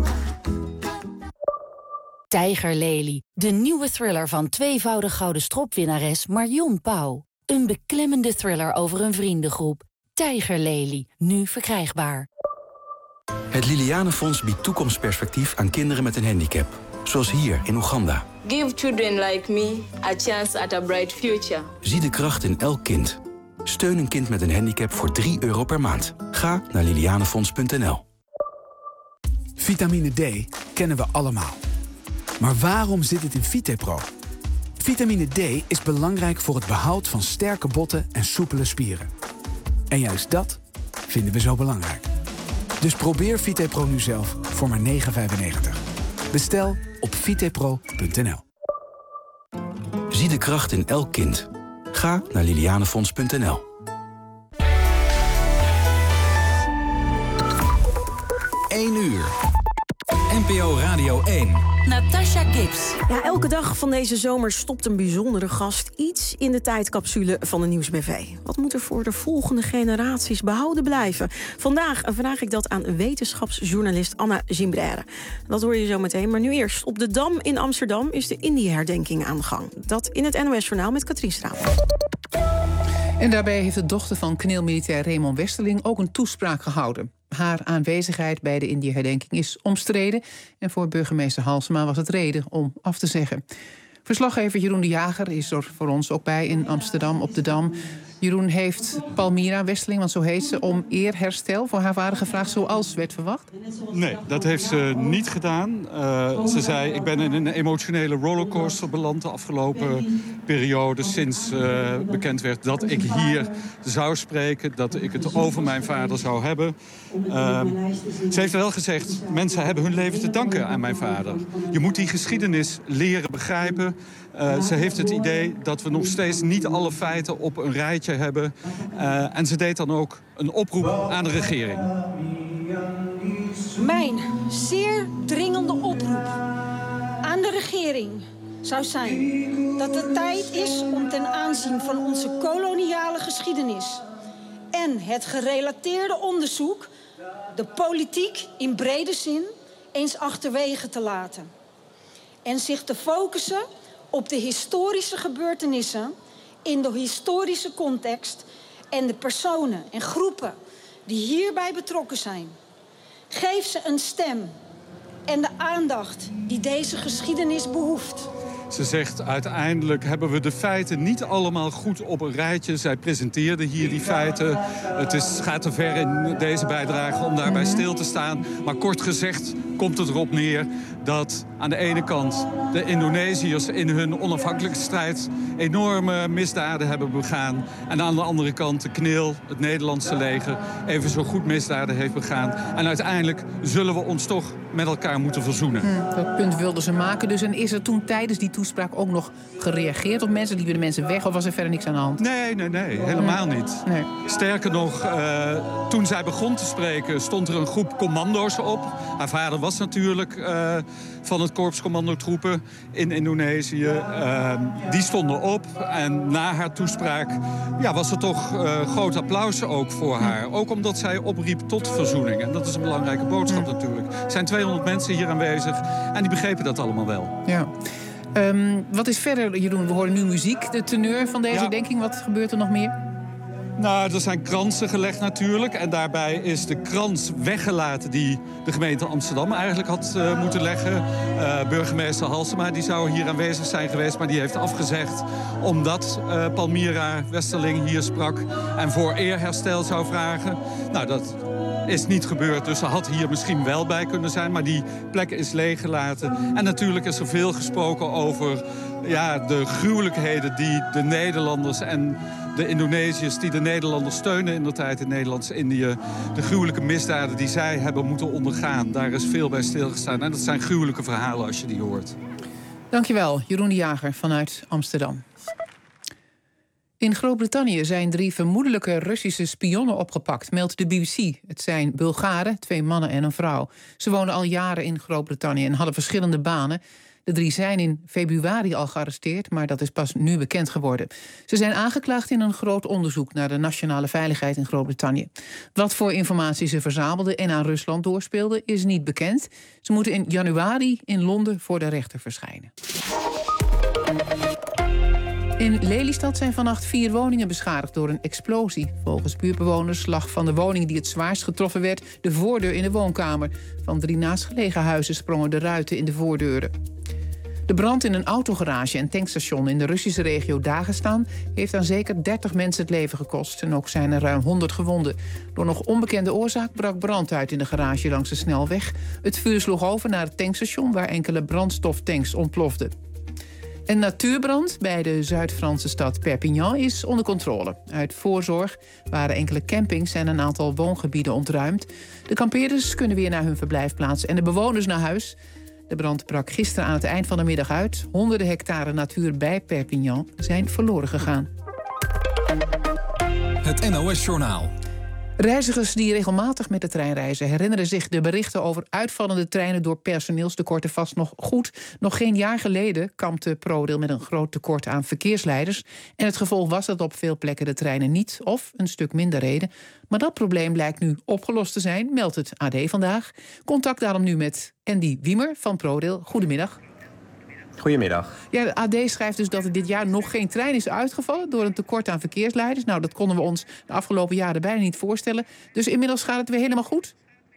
Tijgerlelie, de nieuwe thriller van tweevoudig gouden stropwinnares Marion Pauw. Een beklemmende thriller over een vriendengroep. Tijgerlelie, nu verkrijgbaar. Het Lilianenfonds biedt toekomstperspectief aan kinderen met een handicap. Zoals hier in Oeganda. Give children like me a chance at a bright future. Zie de kracht in elk kind. Steun een kind met een handicap voor €3 per maand. Ga naar lilianenfonds.nl. Vitamine D kennen we allemaal. Maar waarom zit het in Vitepro? Vitamine D is belangrijk voor het behoud van sterke botten en soepele spieren. En juist dat vinden we zo belangrijk. Dus probeer Vitepro nu zelf voor maar €9,95. Bestel op vitepro.nl. Zie de kracht in elk kind. Ga naar lilianenfonds.nl. Uur. NPO Radio 1. Natasha Gibbs. Ja, elke dag van deze zomer stopt een bijzondere gast iets in de tijdcapsule van de Nieuwsbv. Wat moet er voor de volgende generaties behouden blijven? Vandaag vraag ik dat aan wetenschapsjournalist Anna Gimbrère. Dat hoor je zo meteen, maar nu eerst. Op de Dam in Amsterdam is de Indië-herdenking aan de gang. Dat in het NOS-journaal met Katrien Straat. En daarbij heeft de dochter van KNIL-militair Raymond Westerling ook een toespraak gehouden. Haar aanwezigheid bij de Indië-herdenking is omstreden. En voor burgemeester Halsema was het reden om af te zeggen. Verslaggever Jeroen de Jager is er voor ons ook bij in Amsterdam op de Dam. Jeroen heeft Palmira Westerling, want zo heet ze, om eerherstel voor haar vader gevraagd zoals werd verwacht? Nee, dat heeft ze niet gedaan. Ze zei, ik ben in een emotionele rollercoaster beland de afgelopen periode. Sinds bekend werd dat ik hier zou spreken, dat ik het over mijn vader zou hebben. Ze heeft wel gezegd, mensen hebben hun leven te danken aan mijn vader. Je moet die geschiedenis leren begrijpen. Ze heeft het idee dat we nog steeds niet alle feiten op een rijtje hebben. En ze deed dan ook een oproep aan de regering. Mijn zeer dringende oproep aan de regering zou zijn dat het tijd is om ten aanzien van onze koloniale geschiedenis en het gerelateerde onderzoek de politiek in brede zin eens achterwege te laten. En zich te focussen op de historische gebeurtenissen in de historische context en de personen en groepen die hierbij betrokken zijn. Geef ze een stem en de aandacht die deze geschiedenis behoeft. Ze zegt, uiteindelijk hebben we de feiten niet allemaal goed op een rijtje. Zij presenteerde hier die feiten. Het gaat te ver in deze bijdrage om daarbij stil te staan. Maar kort gezegd komt het erop neer dat aan de ene kant de Indonesiërs in hun onafhankelijkheidsstrijd enorme misdaden hebben begaan. En aan de andere kant de KNIL, het Nederlandse leger, even zo goed misdaden heeft begaan. En uiteindelijk zullen we ons toch met elkaar moeten verzoenen. Dat punt wilden ze maken dus. En is er toen tijdens die toespraak ook nog gereageerd op mensen? Liepen de mensen weg of was er verder niks aan de hand? Nee, helemaal niet. Nee. Sterker nog, toen zij begon te spreken stond er een groep commando's op. Haar vader was natuurlijk van het korps commandotroepen in Indonesië. Die stonden op en na haar toespraak was er toch groot applaus ook voor haar. Ook omdat zij opriep tot verzoening. En dat is een belangrijke boodschap natuurlijk. Er zijn 200 mensen hier aanwezig en die begrepen dat allemaal wel. Ja. Wat is verder, Jeroen? We horen nu muziek, de teneur van deze herdenking. Wat gebeurt er nog meer? Nou, er zijn kransen gelegd natuurlijk. En daarbij is de krans weggelaten die de gemeente Amsterdam eigenlijk had moeten leggen. Burgemeester Halsema die zou hier aanwezig zijn geweest, maar die heeft afgezegd omdat Palmira Westerling hier sprak en voor eerherstel zou vragen. Nou, dat is niet gebeurd, dus ze had hier misschien wel bij kunnen zijn, maar die plek is leeggelaten. En natuurlijk is er veel gesproken over de gruwelijkheden die de Nederlanders en de Indonesiërs die de Nederlanders steunen in de tijd in Nederlands-Indië, de gruwelijke misdaden die zij hebben moeten ondergaan. Daar is veel bij stilgestaan. En dat zijn gruwelijke verhalen als je die hoort. Dankjewel, Jeroen de Jager vanuit Amsterdam. In Groot-Brittannië zijn 3 vermoedelijke Russische spionnen opgepakt, meldt de BBC. Het zijn Bulgaren, 2 mannen en een vrouw. Ze wonen al jaren in Groot-Brittannië en hadden verschillende banen. De 3 zijn in februari al gearresteerd, maar dat is pas nu bekend geworden. Ze zijn aangeklaagd in een groot onderzoek naar de nationale veiligheid in Groot-Brittannië. Wat voor informatie ze verzamelden en aan Rusland doorspeelden is niet bekend. Ze moeten in januari in Londen voor de rechter verschijnen. In Lelystad zijn vannacht 4 woningen beschadigd door een explosie. Volgens buurtbewoners lag van de woning die het zwaarst getroffen werd de voordeur in de woonkamer. Van 3 naastgelegen huizen sprongen de ruiten in de voordeuren. De brand in een autogarage en tankstation in de Russische regio Dagestan heeft aan zeker 30 mensen het leven gekost. En ook zijn er ruim 100 gewonden. Door nog onbekende oorzaak brak brand uit in de garage langs de snelweg. Het vuur sloeg over naar het tankstation waar enkele brandstoftanks ontplofden. Een natuurbrand bij de Zuid-Franse stad Perpignan is onder controle. Uit voorzorg waren enkele campings en een aantal woongebieden ontruimd. De kampeerders kunnen weer naar hun verblijfplaats en de bewoners naar huis. De brand brak gisteren aan het eind van de middag uit. Honderden hectare natuur bij Perpignan zijn verloren gegaan. Het NOS-journaal. Reizigers die regelmatig met de trein reizen herinneren zich de berichten over uitvallende treinen door personeelstekorten vast nog goed. Nog geen jaar geleden kampte ProRail met een groot tekort aan verkeersleiders. En het gevolg was dat op veel plekken de treinen niet of een stuk minder reden. Maar dat probleem lijkt nu opgelost te zijn, meldt het AD vandaag. Contact daarom nu met Andy Wiemer van ProRail. Goedemiddag. Goedemiddag. Ja, de AD schrijft dus dat er dit jaar nog geen trein is uitgevallen door een tekort aan verkeersleiders. Nou, dat konden we ons de afgelopen jaren bijna niet voorstellen. Dus inmiddels gaat het weer helemaal goed?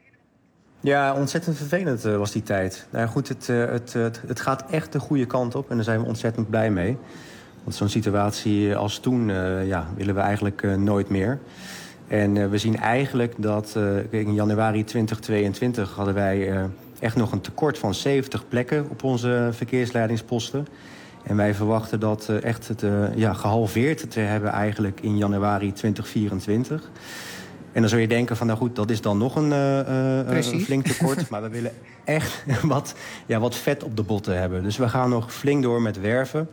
Ja, ontzettend vervelend was die tijd. Nou goed, het gaat echt de goede kant op en daar zijn we ontzettend blij mee. Want zo'n situatie als toen willen we eigenlijk nooit meer. En we zien eigenlijk dat in januari 2022 hadden wij echt nog een tekort van 70 plekken op onze verkeersleidingsposten. En wij verwachten dat echt gehalveerd te hebben eigenlijk in januari 2024. En dan zou je denken van, nou goed, dat is dan nog een flink tekort. Maar we willen echt wat vet op de botten hebben. Dus we gaan nog flink door met werven.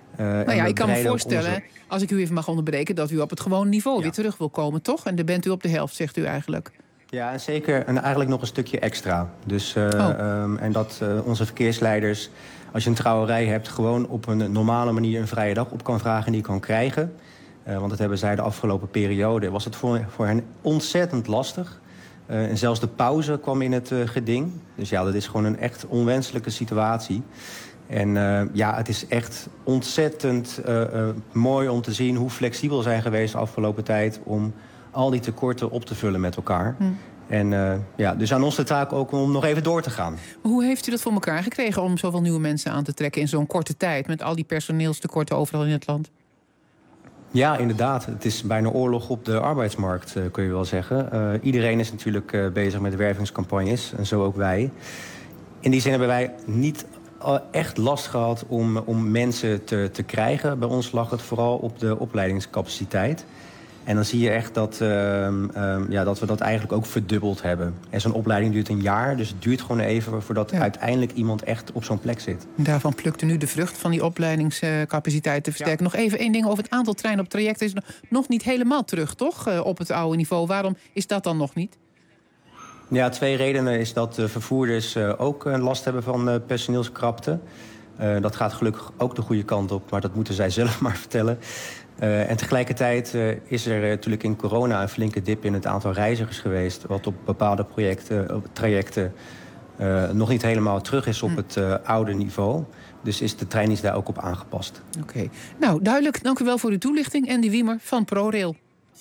Ik kan me voorstellen, als ik u even mag onderbreken, dat u op het gewone niveau weer terug wil komen, toch? En dan bent u op de helft, zegt u eigenlijk. Ja, en zeker. En eigenlijk nog een stukje extra. Dus, en dat onze verkeersleiders, als je een trouwerij hebt, gewoon op een normale manier een vrije dag op kan vragen en die kan krijgen. Want dat hebben zij de afgelopen periode. Was het voor hen ontzettend lastig. En zelfs de pauze kwam in het geding. Dus ja, dat is gewoon een echt onwenselijke situatie. En het is echt ontzettend mooi om te zien hoe flexibel zijn geweest de afgelopen tijd om al die tekorten op te vullen met elkaar. En dus aan ons de taak ook om nog even door te gaan. Hoe heeft u dat voor elkaar gekregen om zoveel nieuwe mensen aan te trekken in zo'n korte tijd, met al die personeelstekorten overal in het land? Ja, inderdaad. Het is bijna oorlog op de arbeidsmarkt, kun je wel zeggen. Iedereen is natuurlijk bezig met wervingscampagnes en zo ook wij. In die zin hebben wij niet echt last gehad om mensen te krijgen. Bij ons lag het vooral op de opleidingscapaciteit. En dan zie je echt dat we dat eigenlijk ook verdubbeld hebben. En zo'n opleiding duurt een jaar, dus het duurt gewoon even voordat uiteindelijk iemand echt op zo'n plek zit. Daarvan plukte nu de vrucht van die opleidingscapaciteit te versterken. Nog even één ding over het aantal treinen op trajecten is nog niet helemaal terug, toch? Op het oude niveau. Waarom is dat dan nog niet? Ja, 2 redenen is dat de vervoerders ook last hebben van personeelskrapte. Dat gaat gelukkig ook de goede kant op, maar dat moeten zij zelf maar vertellen. En tegelijkertijd is er natuurlijk in corona een flinke dip in het aantal reizigers geweest, wat op bepaalde trajecten nog niet helemaal terug is op het oude niveau. Dus is de trein is daar ook op aangepast. Oké. Nou, duidelijk. Dank u wel voor uw toelichting. Andy Wiemer van ProRail.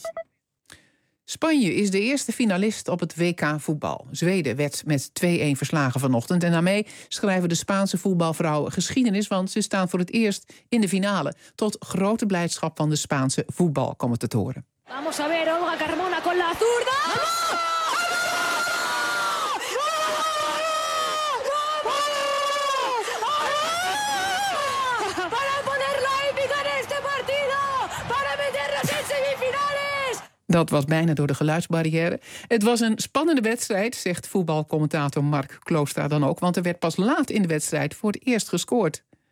Spanje is de eerste finalist op het WK voetbal. Zweden werd met 2-1 verslagen vanochtend. En daarmee schrijven de Spaanse voetbalvrouwen geschiedenis, want ze staan voor het eerst in de finale. Tot grote blijdschap van de Spaanse voetbalcommentatoren. Vamos a ver, Olga Carmona con la zurda. Para poner la épica en este partido, para meternos en semifinales. Dat was bijna door de geluidsbarrière. Het was een spannende wedstrijd, zegt voetbalcommentator Mark Kloostra dan ook, want er werd pas laat in de wedstrijd voor het eerst gescoord.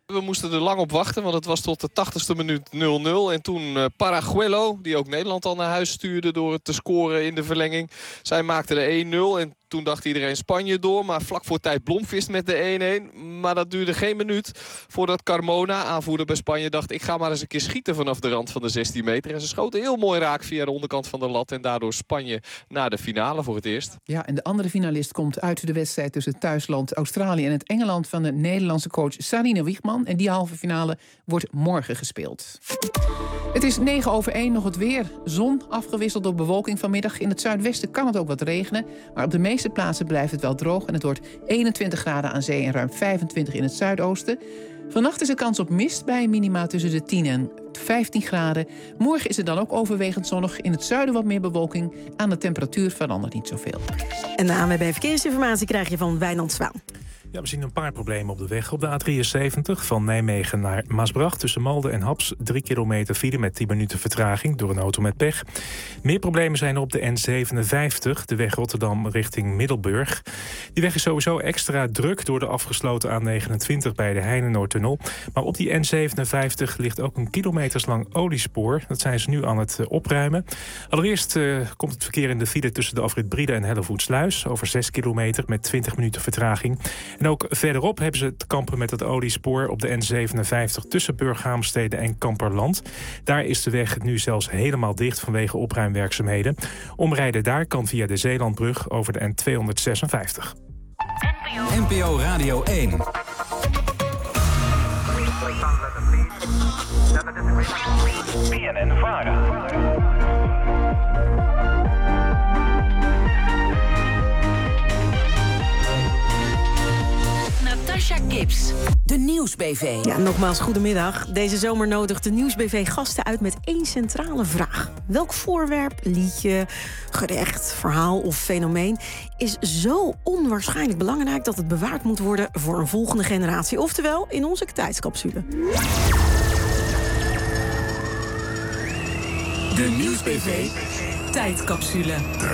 We moesten er lang op wachten, want het was tot de 80ste minuut 0-0. En toen Paraguelo, die ook Nederland al naar huis stuurde door het te scoren in de verlenging. Zij maakte de 1-0 en toen dacht iedereen Spanje door. Maar vlak voor tijd Blomqvist met de 1-1. Maar dat duurde geen minuut voordat Carmona, aanvoerder bij Spanje, dacht ik ga maar eens een keer schieten vanaf de rand van de 16 meter. En ze schoten heel mooi raak via de onderkant van de lat. En daardoor Spanje naar de finale voor het eerst. Ja, en de andere finalist komt uit de wedstrijd tussen het thuisland Australië en het Engeland van de Nederlandse coach Sarine Wiegman. En die halve finale wordt morgen gespeeld. Het is 9:01, nog het weer. Zon, afgewisseld door bewolking vanmiddag. In het zuidwesten kan het ook wat regenen. Maar op de meeste plaatsen blijft het wel droog. En het wordt 21 graden aan zee en ruim 25 in het zuidoosten. Vannacht is er kans op mist bij een minima tussen de 10 en 15 graden. Morgen is het dan ook overwegend zonnig. In het zuiden wat meer bewolking. Aan de temperatuur verandert niet zoveel. En de ANWB Verkeersinformatie krijg je van Wijnand Zwaan. Ja, we zien een paar problemen op de weg. Op de A73 van Nijmegen naar Maasbracht tussen Malden en Haps 3 kilometer file met 10 minuten vertraging door een auto met pech. Meer problemen zijn er op de N57, de weg Rotterdam richting Middelburg. Die weg is sowieso extra druk door de afgesloten A29 bij de Heinenoordtunnel. Maar op die N57 ligt ook een kilometerslang oliespoor. Dat zijn ze nu aan het opruimen. Allereerst komt het verkeer in de file tussen de afrit Briede en Hellevoetsluis over 6 kilometer met 20 minuten vertraging. En ook verderop hebben ze te kampen met het oliespoor op de N57 tussen Burghaamstede en Kamperland. Daar is de weg nu zelfs helemaal dicht vanwege opruimwerkzaamheden. Omrijden daar kan via de Zeelandbrug over de N256. NPO Radio 1. BNN-VARA. Natasha Gibbs, de Nieuwsbv. Ja, nogmaals, goedemiddag. Deze zomer nodigt de Nieuwsbv gasten uit met één centrale vraag. Welk voorwerp, liedje, gerecht, verhaal of fenomeen is zo onwaarschijnlijk belangrijk dat het bewaard moet worden voor een volgende generatie? Oftewel, in onze tijdscapsule. De Nieuwsbv Tijdcapsule.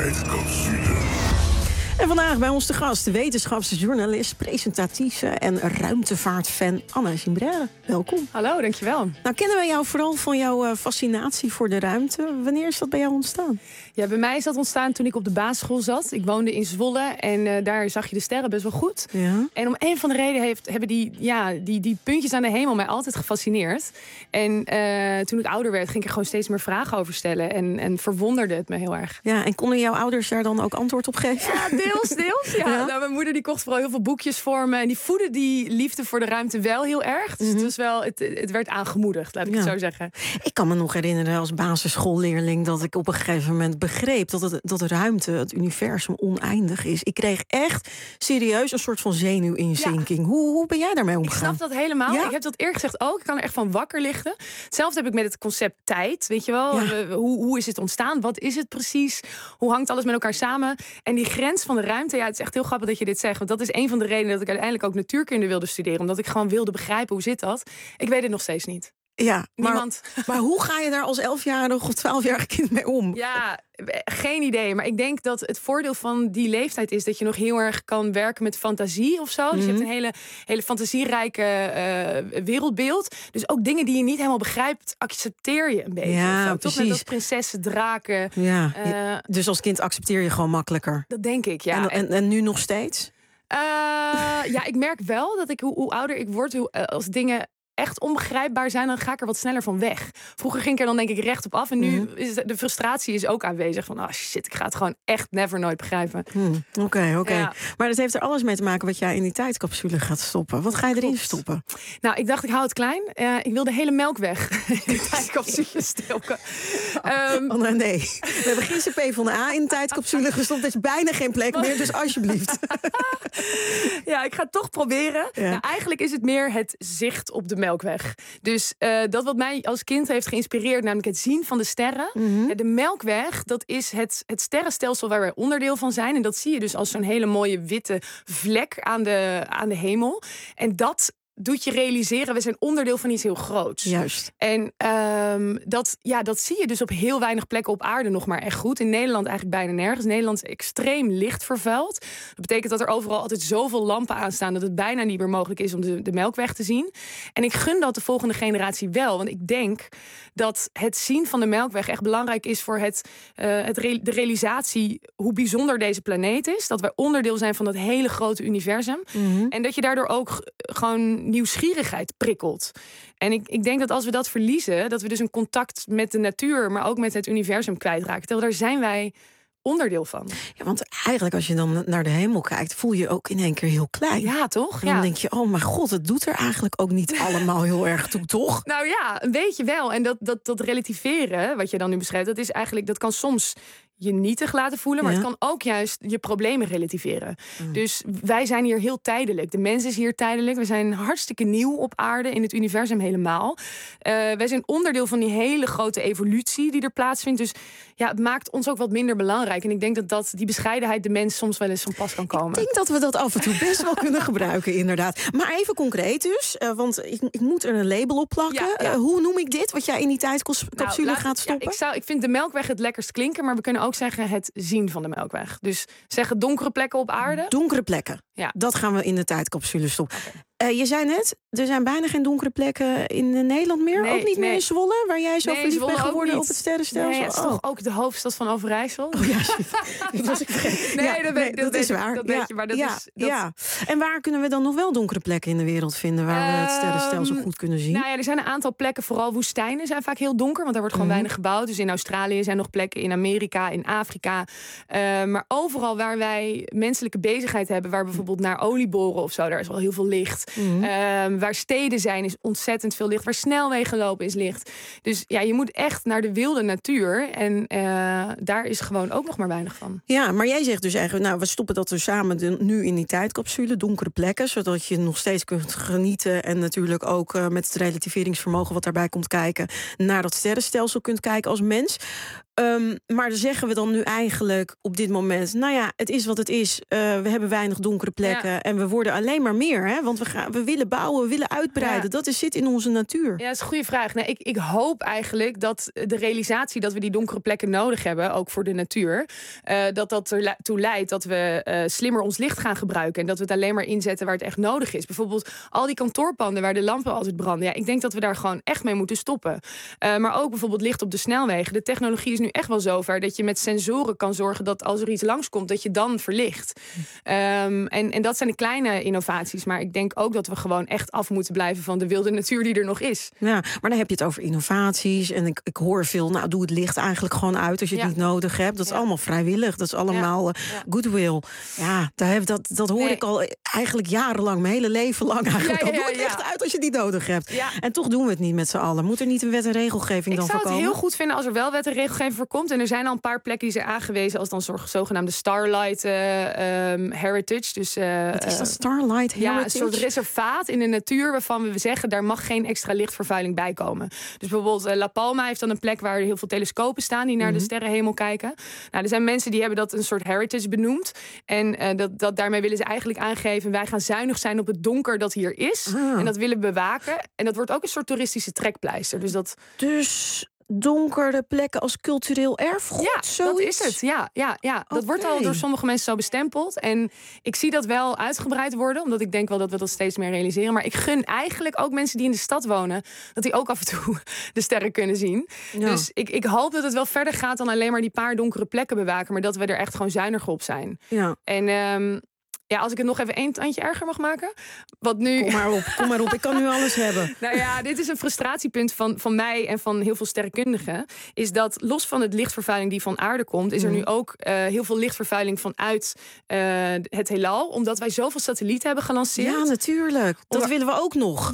En vandaag bij ons te gast de wetenschapsjournalist, presentatrice en ruimtevaartfan Anna Gimbrère. Welkom. Hallo, dankjewel. Nou, kennen wij jou vooral van jouw fascinatie voor de ruimte. Wanneer is dat bij jou ontstaan? Ja, bij mij is dat ontstaan toen ik op de basisschool zat. Ik woonde in Zwolle en daar zag je de sterren best wel goed. Ja. En om een van de redenen hebben die puntjes aan de hemel mij altijd gefascineerd. En toen ik ouder werd, ging ik er gewoon steeds meer vragen over stellen. En verwonderde het me heel erg. Ja, en konden jouw ouders daar dan ook antwoord op geven? Ja, deels. Ja. Nou, mijn moeder die kocht vooral heel veel boekjes voor me. En die voedde die liefde voor de ruimte wel heel erg. Dus het was wel, het werd aangemoedigd, laat ik het zo zeggen. Ik kan me nog herinneren als basisschoolleerling dat ik op een gegeven moment begreep dat de ruimte, het universum, oneindig is. Ik kreeg echt serieus een soort van zenuwinzinking. Ja. Hoe ben jij daarmee omgegaan? Ik snap dat helemaal. Ja? Ik heb dat eerlijk gezegd ook. Ik kan er echt van wakker liggen. Hetzelfde heb ik met het concept tijd. Weet je wel? Ja. Hoe is het ontstaan? Wat is het precies? Hoe hangt alles met elkaar samen? En die grens van de ruimte, ja, het is echt heel grappig dat je dit zegt. Want dat is een van de redenen dat ik uiteindelijk ook natuurkunde wilde studeren. Omdat ik gewoon wilde begrijpen hoe zit dat. Ik weet het nog steeds niet. Ja, maar hoe ga je daar als 11-jarig of 12-jarig kind mee om? Ja, geen idee. Maar ik denk dat het voordeel van die leeftijd is dat je nog heel erg kan werken met fantasie of zo. Dus je hebt een hele fantasierijke wereldbeeld. Dus ook dingen die je niet helemaal begrijpt, accepteer je een beetje. Ja, toch met dat prinsessen, draken. Ja, dus als kind accepteer je gewoon makkelijker. Dat denk ik, ja. En nu nog steeds? Ja, ik merk wel dat ik hoe ouder ik word, als dingen echt onbegrijpbaar zijn, dan ga ik er wat sneller van weg. Vroeger ging ik er dan denk ik recht op af. En nu is de frustratie is ook aanwezig. Van, shit, ik ga het gewoon echt nooit begrijpen. Oké. Ja. Maar dat heeft er alles mee te maken wat jij in die tijdcapsule gaat stoppen. Wat ga je erin stoppen? Nou, ik dacht, ik hou het klein. Ik wil de hele melkweg in de tijdcapsule stoppen. Nee. We hebben gisteren PvdA in de tijdcapsule gestopt. Er is bijna geen plek meer, dus alsjeblieft. Ja, ik ga het toch proberen. Ja. Nou, eigenlijk is het meer het zicht op de Melkweg. Dus dat wat mij als kind heeft geïnspireerd, namelijk het zien van de sterren. De Melkweg, dat is het sterrenstelsel waar wij onderdeel van zijn. En dat zie je dus als zo'n hele mooie witte vlek aan de hemel. En dat doet je realiseren, we zijn onderdeel van iets heel groots. Juist. En dat zie je dus op heel weinig plekken op aarde nog maar echt goed. In Nederland eigenlijk bijna nergens. Nederland is extreem licht vervuild. Dat betekent dat er overal altijd zoveel lampen aanstaan dat het bijna niet meer mogelijk is om de Melkweg te zien. En ik gun dat de volgende generatie wel. Want ik denk dat het zien van de Melkweg echt belangrijk is voor de realisatie hoe bijzonder deze planeet is. Dat wij onderdeel zijn van dat hele grote universum. Mm-hmm. En dat je daardoor ook gewoon nieuwsgierigheid prikkelt. En ik denk dat als we dat verliezen, dat we dus een contact met de natuur, maar ook met het universum kwijtraken. Terwijl daar zijn wij onderdeel van. Ja, want eigenlijk als je dan naar de hemel kijkt, voel je je ook in één keer heel klein. Ja, toch? En dan denk je, oh mijn god, het doet er eigenlijk ook niet allemaal heel erg toe, toch? Nou ja, een beetje wel. En dat relativeren, wat je dan nu beschrijft, dat kan soms je nietig laten voelen, maar het kan ook juist je problemen relativeren. Dus wij zijn hier heel tijdelijk. De mens is hier tijdelijk. We zijn hartstikke nieuw op aarde, in het universum helemaal. Wij zijn onderdeel van die hele grote evolutie die er plaatsvindt. Dus ja, het maakt ons ook wat minder belangrijk. En ik denk dat die bescheidenheid de mens soms wel eens van pas kan komen. Ik denk dat we dat af en toe best wel kunnen gebruiken, inderdaad. Maar even concreet dus, want ik moet er een label op plakken. Ja. Hoe noem ik dit, wat jij in die tijdcapsule gaat stoppen? Ja, ik vind de Melkweg het lekkerst klinken, maar we kunnen ook zeggen het zien van de Melkweg. Dus zeggen donkere plekken op aarde. Donkere plekken. Ja. Dat gaan we in de tijdcapsule stoppen. Okay. Je zei net, er zijn bijna geen donkere plekken in Nederland meer. Nee, ook niet meer in Zwolle, waar jij zo verliefd bent geworden op het sterrenstelsel. Nee, het is toch ook de hoofdstad van Overijssel. Oh ja, dat was ik vergeten. Dat is waar. Dat weet je, maar ja. En waar kunnen we dan nog wel donkere plekken in de wereld vinden waar we het sterrenstelsel goed kunnen zien? Nou ja, er zijn een aantal plekken, vooral woestijnen zijn vaak heel donker, want daar wordt gewoon weinig gebouwd. Dus in Australië zijn nog plekken, in Amerika, in Afrika. Maar overal waar wij menselijke bezigheid hebben, waar bijvoorbeeld naar olie boren of zo, daar is wel heel veel licht. Waar steden zijn is ontzettend veel licht. Waar snelwegen lopen is licht. Dus ja, je moet echt naar de wilde natuur. En daar is gewoon ook nog maar weinig van. Ja, maar jij zegt dus eigenlijk, nou, we stoppen dat dus samen nu in die tijdcapsule, donkere plekken, zodat je nog steeds kunt genieten en natuurlijk ook met het relativeringsvermogen wat daarbij komt kijken, naar dat sterrenstelsel kunt kijken als mens. Maar dan zeggen we dan nu eigenlijk op dit moment, nou ja, het is wat het is. We hebben weinig donkere plekken en we worden alleen maar meer. Hè? Want we willen bouwen, we willen uitbreiden. Dat zit in onze natuur. Ja, dat is een goede vraag. Nee, ik hoop eigenlijk dat de realisatie dat we die donkere plekken nodig hebben, ook voor de natuur, dat ertoe leidt dat we slimmer ons licht gaan gebruiken en dat we het alleen maar inzetten waar het echt nodig is. Bijvoorbeeld al die kantoorpanden waar de lampen altijd branden. Ja, ik denk dat we daar gewoon echt mee moeten stoppen. Maar ook bijvoorbeeld licht op de snelwegen. De technologie is nu echt wel zover dat je met sensoren kan zorgen dat als er iets langskomt, dat je dan verlicht. En dat zijn de kleine innovaties. Maar ik denk ook dat we gewoon echt af moeten blijven van de wilde natuur die er nog is. Ja, maar dan heb je het over innovaties. En ik hoor veel, nou, doe het licht eigenlijk gewoon uit als je het niet nodig hebt. Dat is allemaal vrijwillig. Dat is allemaal goodwill. Ja, dat hoor ik al eigenlijk jarenlang, mijn hele leven lang eigenlijk. Doe het licht uit als je het niet nodig hebt. Ja. En toch doen we het niet met z'n allen. Moet er niet een wet en regelgeving dan voorkomen? Ik zou het heel goed vinden als er wel wet en regelgeving voor komt. En er zijn al een paar plekken die zijn aangewezen als dan zogenaamde Starlight Heritage. Dus, wat is dat, Starlight Heritage? Ja, een soort reservaat in de natuur waarvan we zeggen, daar mag geen extra lichtvervuiling bij komen. Dus bijvoorbeeld La Palma heeft dan een plek waar er heel veel telescopen staan die naar de sterrenhemel kijken. Nou, er zijn mensen die hebben dat een soort heritage benoemd. En daarmee willen ze eigenlijk aangeven, wij gaan zuinig zijn op het donker dat hier is. En dat willen we bewaken. En dat wordt ook een soort toeristische trekpleister. Dus donkere plekken als cultureel erfgoed? Ja, dat is het. Ja. Dat wordt al door sommige mensen zo bestempeld. En ik zie dat wel uitgebreid worden, omdat ik denk wel dat we dat steeds meer realiseren. Maar ik gun eigenlijk ook mensen die in de stad wonen, dat die ook af en toe de sterren kunnen zien. Ja. Dus ik hoop dat het wel verder gaat dan alleen maar die paar donkere plekken bewaken, maar dat we er echt gewoon zuiniger op zijn. Ja. En ja, als ik het nog even één tandje erger mag maken. Wat nu... Kom maar op, ik kan nu alles hebben. Nou ja, dit is een frustratiepunt van mij en van heel veel sterrenkundigen. Is dat los van het lichtvervuiling die van aarde komt, is er nu ook heel veel lichtvervuiling vanuit het heelal. Omdat wij zoveel satellieten hebben gelanceerd. Ja, natuurlijk. Dat willen we ook nog. Ja.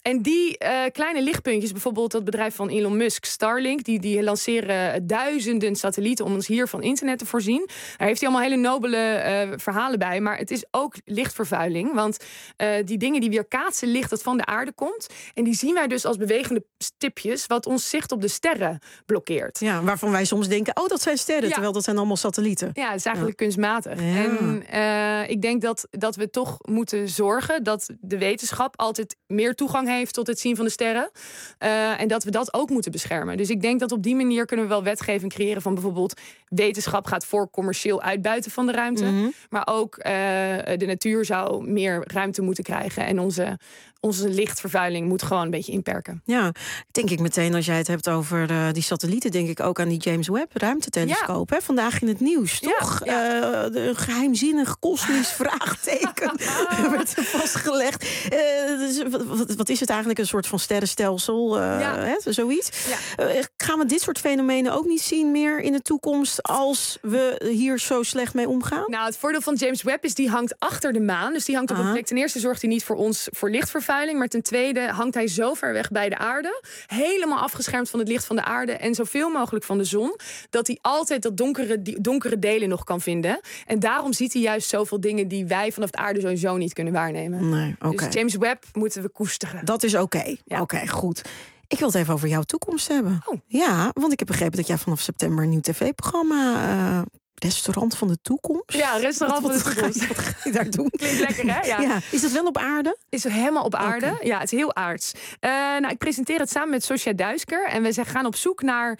En die kleine lichtpuntjes, bijvoorbeeld dat bedrijf van Elon Musk, Starlink, die lanceren duizenden satellieten om ons hier van internet te voorzien. Daar heeft hij allemaal hele nobele verhalen bij. Maar het is ook lichtvervuiling. Want die dingen die weerkaatsen licht dat van de aarde komt. En die zien wij dus als bewegende stipjes, wat ons zicht op de sterren blokkeert. Ja, waarvan wij soms denken, dat zijn sterren, terwijl dat zijn allemaal satellieten. Ja, het is eigenlijk kunstmatig. Ja. En ik denk dat we toch moeten zorgen dat de wetenschap altijd meer toegang heeft tot het zien van de sterren. En dat we dat ook moeten beschermen. Dus ik denk dat op die manier kunnen we wel wetgeving creëren van bijvoorbeeld wetenschap gaat voor commercieel uitbuiten van de ruimte. Mm-hmm. Maar ook de natuur zou meer ruimte moeten krijgen. En onze lichtvervuiling moet gewoon een beetje inperken. Ja, denk ik meteen als jij het hebt over die satellieten, denk ik ook aan die James Webb ruimtetelescoop. Ja. Hè? Vandaag in het nieuws, toch? Ja. De geheimzinnig kosmisch vraagteken werd er vastgelegd. Dus wat is het eigenlijk? Een soort van sterrenstelsel, zoiets. Ja. Gaan we dit soort fenomenen ook niet zien meer in de toekomst als we hier zo slecht mee omgaan? Nou, het voordeel van James Webb is die hangt achter de maan. Dus die hangt op een plek. Ten eerste zorgt hij niet voor ons voor lichtvervuiling. Maar ten tweede hangt hij zo ver weg bij de aarde, helemaal afgeschermd van het licht van de aarde en zoveel mogelijk van de zon, dat hij altijd dat donkere delen nog kan vinden. En daarom ziet hij juist zoveel dingen die wij vanaf de aarde sowieso niet kunnen waarnemen. Nee, okay. Dus James Webb moeten we koesteren. Dat is oké. Ja. Oké, goed. Ik wil het even over jouw toekomst hebben. Oh. Ja, want ik heb begrepen dat jij vanaf september een nieuw tv-programma... Restaurant van de toekomst? Ja, restaurant van de toekomst. Wat ga je daar doen? Klinkt lekker, hè? Ja. Is dat wel op aarde? Is het helemaal op aarde? Okay. Ja, het is heel aards. Ik presenteer het samen met Sosja Duisker. En we gaan op zoek naar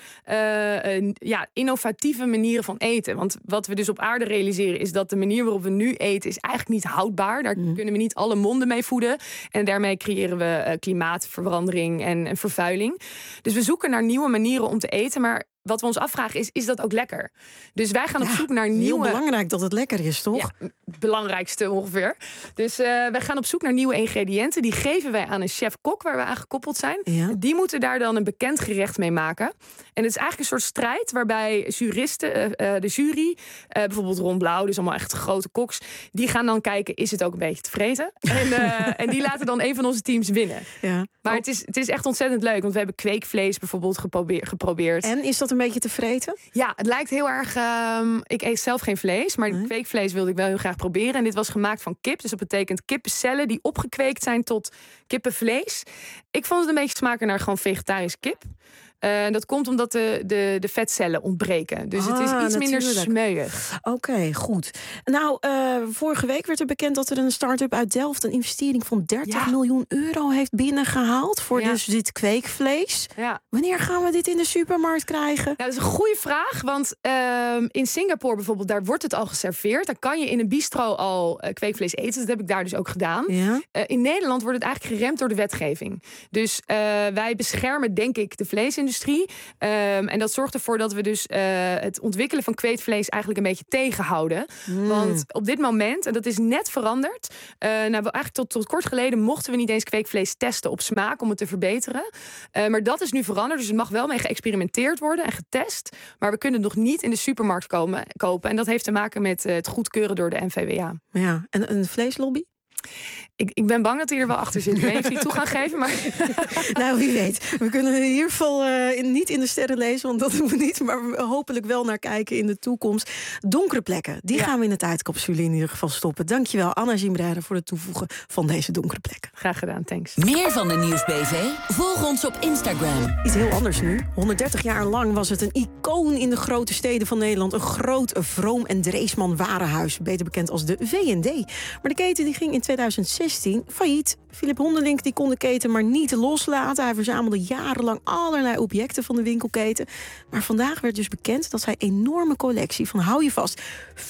innovatieve manieren van eten. Want wat we dus op aarde realiseren is dat de manier waarop we nu eten is eigenlijk niet houdbaar. Daar kunnen we niet alle monden mee voeden. En daarmee creëren we klimaatverandering en vervuiling. Dus we zoeken naar nieuwe manieren om te eten. Maar wat we ons afvragen is dat ook lekker? Dus wij gaan op zoek naar nieuwe... Heel belangrijk dat het lekker is, toch? Ja, het belangrijkste ongeveer. Dus wij gaan op zoek naar nieuwe ingrediënten. Die geven wij aan een chef-kok waar we aan gekoppeld zijn. Ja. Die moeten daar dan een bekend gerecht mee maken. En het is eigenlijk een soort strijd waarbij juristen, de jury, bijvoorbeeld Ron Blauw, dus allemaal echt grote koks, die gaan dan kijken, is het ook een beetje te vreten? En die laten dan een van onze teams winnen. Ja. Maar het is echt ontzettend leuk, want we hebben kweekvlees bijvoorbeeld geprobeerd. En is dat een beetje te vreten? Ja, het lijkt heel erg... ik eet zelf geen vlees, maar kweekvlees wilde ik wel heel graag proberen. En dit was gemaakt van kip, dus dat betekent kippencellen die opgekweekt zijn tot kippenvlees. Ik vond het een beetje smaken naar gewoon vegetarische kip. Dat komt omdat de vetcellen ontbreken. Dus het is iets minder smeuig. Oké, goed. Nou, vorige week werd er bekend dat er een start-up uit Delft een investering van 30 miljoen euro heeft binnengehaald voor dus dit kweekvlees. Ja. Wanneer gaan we dit in de supermarkt krijgen? Nou, dat is een goede vraag, want in Singapore bijvoorbeeld, daar wordt het al geserveerd. Daar kan je in een bistro al kweekvlees eten. Dat heb ik daar dus ook gedaan. Ja. In Nederland wordt het eigenlijk geremd door de wetgeving. Dus wij beschermen, denk ik, de vleesindustrie. En dat zorgt ervoor dat we dus het ontwikkelen van kweekvlees eigenlijk een beetje tegenhouden. Want op dit moment, en dat is net veranderd, eigenlijk tot kort geleden mochten we niet eens kweekvlees testen op smaak om het te verbeteren. Maar dat is nu veranderd, dus er mag wel mee geëxperimenteerd worden en getest. Maar we kunnen het nog niet in de supermarkt kopen. En dat heeft te maken met het goedkeuren door de NVWA. Ja, en een vleeslobby? Ik ben bang dat hij er wel achter zit. Ik weet niet of hij toe gaan geven, maar... Nou, wie weet. We kunnen in ieder geval niet in de sterren lezen, want dat doen we niet. Maar we hopelijk wel naar kijken in de toekomst. Donkere plekken, die gaan we in de tijdcapsule in ieder geval stoppen. Dankjewel, Anna Gimbrère, voor het toevoegen van deze donkere plekken. Graag gedaan, thanks. Meer van de Nieuwsbv? Volg ons op Instagram. Iets heel anders nu. 130 jaar lang was het een icoon in de grote steden van Nederland. Een groot Vroom en Dreesman warenhuis, beter bekend als de V&D. Maar de keten die ging in 2016 failliet. Philip Hondelink die kon de keten maar niet loslaten. Hij verzamelde jarenlang allerlei objecten van de winkelketen. Maar vandaag werd dus bekend dat zijn enorme collectie van, hou je vast,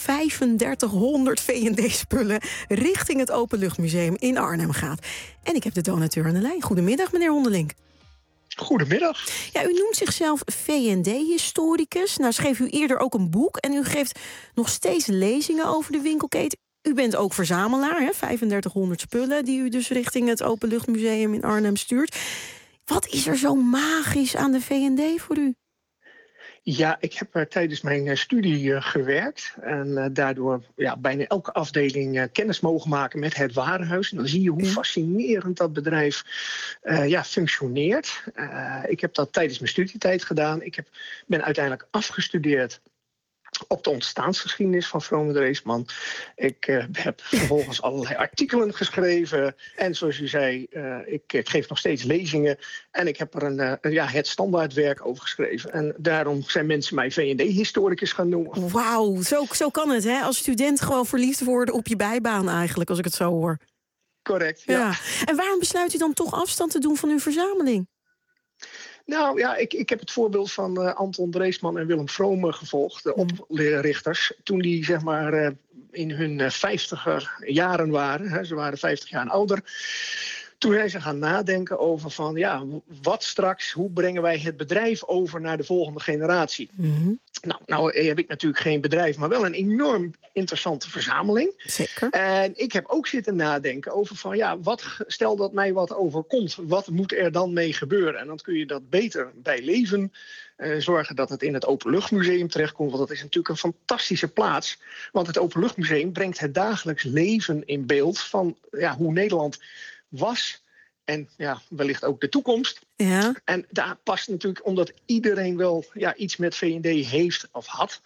3500 V&D-spullen richting het Openluchtmuseum in Arnhem gaat. En ik heb de donateur aan de lijn. Goedemiddag, meneer Hondelink. Goedemiddag. Ja, u noemt zichzelf V&D-historicus. Nou schreef u eerder ook een boek en u geeft nog steeds lezingen over de winkelketen. U bent ook verzamelaar, hè? 3500 spullen die u dus richting het Openluchtmuseum in Arnhem stuurt. Wat is er zo magisch aan de V&D voor u? Ja, ik heb tijdens mijn studie gewerkt. En daardoor bijna elke afdeling kennis mogen maken met het Warenhuis. En dan zie je hoe fascinerend dat bedrijf functioneert. Ik heb dat tijdens mijn studietijd gedaan. Ben uiteindelijk afgestudeerd op de ontstaansgeschiedenis van Vrome Dreesman. Ik heb vervolgens allerlei artikelen geschreven. En zoals u zei, ik geef nog steeds lezingen. En ik heb er het standaardwerk over geschreven. En daarom zijn mensen mij V&D-historicus gaan noemen. Wauw, zo kan het, hè? Als student gewoon verliefd worden op je bijbaan eigenlijk, als ik het zo hoor. Correct, ja. En waarom besluit u dan toch afstand te doen van uw verzameling? Nou ja, ik heb het voorbeeld van Anton Dreesman en Willem Vrome gevolgd, de oprichters. Toen die zeg maar in hun 50er jaren waren, ze waren 50 jaar ouder. Toen zijn ze gaan nadenken over van wat straks, hoe brengen wij het bedrijf over naar de volgende generatie? Mm-hmm. Nou heb ik natuurlijk geen bedrijf, maar wel een enorm interessante verzameling. Zeker. En ik heb ook zitten nadenken over van stel dat mij wat overkomt, wat moet er dan mee gebeuren? En dan kun je dat beter bij leven zorgen dat het in het Openluchtmuseum terechtkomt. Want dat is natuurlijk een fantastische plaats. Want het Openluchtmuseum brengt het dagelijks leven in beeld van hoe Nederland was en wellicht ook de toekomst. Ja. En daar past natuurlijk, omdat iedereen wel iets met V&D heeft of had,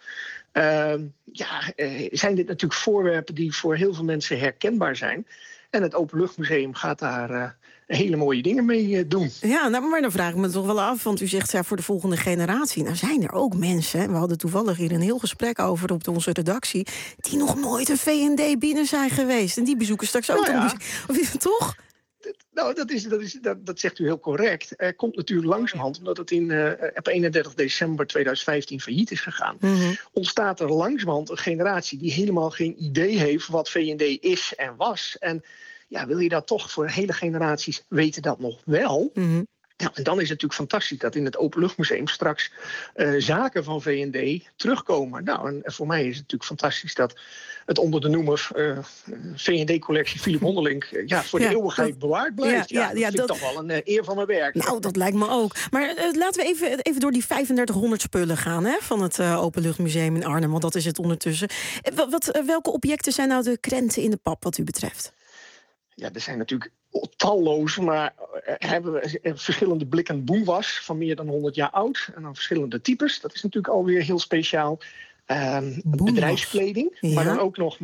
zijn dit natuurlijk voorwerpen die voor heel veel mensen herkenbaar zijn. En het Openluchtmuseum gaat daar hele mooie dingen mee doen. Ja, maar dan vraag ik me toch wel af, want u zegt voor de volgende generatie. Nou zijn er ook mensen, we hadden toevallig hier een heel gesprek over op onze redactie, die nog nooit een V&D binnen zijn geweest. En die bezoeken straks ook toch? Nou, dat zegt u heel correct. Er komt natuurlijk langzamerhand, omdat het op 31 december 2015 failliet is gegaan, ontstaat er langzamerhand een generatie die helemaal geen idee heeft wat V&D is en was. En wil je dat toch voor hele generaties weten dat nog wel? Mm-hmm. Ja, en dan is het natuurlijk fantastisch dat in het Openluchtmuseum straks zaken van V&D terugkomen. Nou, en voor mij is het natuurlijk fantastisch dat het onder de noemer V&D-collectie Philip Hondelink voor de eeuwigheid bewaard blijft. Dat vind ik toch wel een eer van mijn werk. Nou, dat lijkt me ook. Maar laten we even door die 3500 spullen gaan van het Openluchtmuseum in Arnhem, want dat is het ondertussen. Welke objecten zijn nou de krenten in de pap wat u betreft? Ja, er zijn natuurlijk talloze, maar hebben we verschillende blikken boenwas van meer dan 100 jaar oud. En dan verschillende types. Dat is natuurlijk alweer heel speciaal. Bedrijfskleding, maar dan ook nog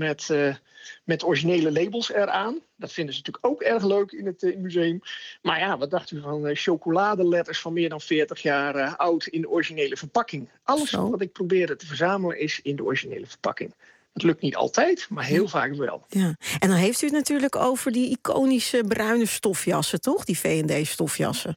met originele labels eraan. Dat vinden ze natuurlijk ook erg leuk in het museum. Maar wat dacht u van chocoladeletters van meer dan 40 jaar oud in de originele verpakking? Alles wat ik probeerde te verzamelen is in de originele verpakking. Het lukt niet altijd, maar heel vaak wel. Ja. En dan heeft u het natuurlijk over die iconische bruine stofjassen, toch? Die V&D-stofjassen.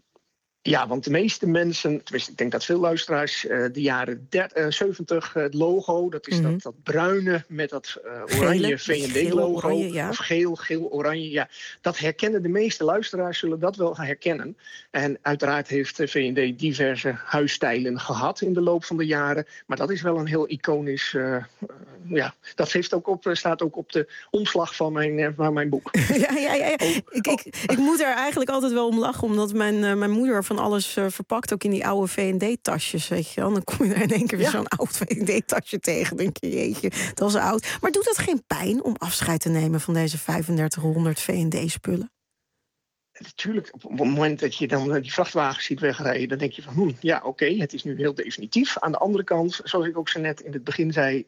Ja, want de meeste mensen, tenminste, ik denk dat veel luisteraars de jaren 70, het logo, dat is dat bruine met dat oranje V&D-logo. Of geel-oranje. Ja, dat herkennen de meeste luisteraars, zullen dat wel gaan herkennen. En uiteraard heeft V&D diverse huisstijlen gehad in de loop van de jaren. Maar dat is wel een heel iconisch, dat staat ook op de omslag van mijn boek. Ik moet er eigenlijk altijd wel om lachen, omdat mijn moeder van alles verpakt, ook in die oude V&D-tasjes, weet je wel. Dan kom je er in één keer weer zo'n oud V&D-tasje tegen. Denk je, jeetje, dat is oud. Maar doet dat geen pijn om afscheid te nemen van deze 3500 V&D-spullen? Natuurlijk, op het moment dat je dan die vrachtwagens ziet wegrijden, dan denk je van, het is nu heel definitief. Aan de andere kant, zoals ik ook zo net in het begin zei,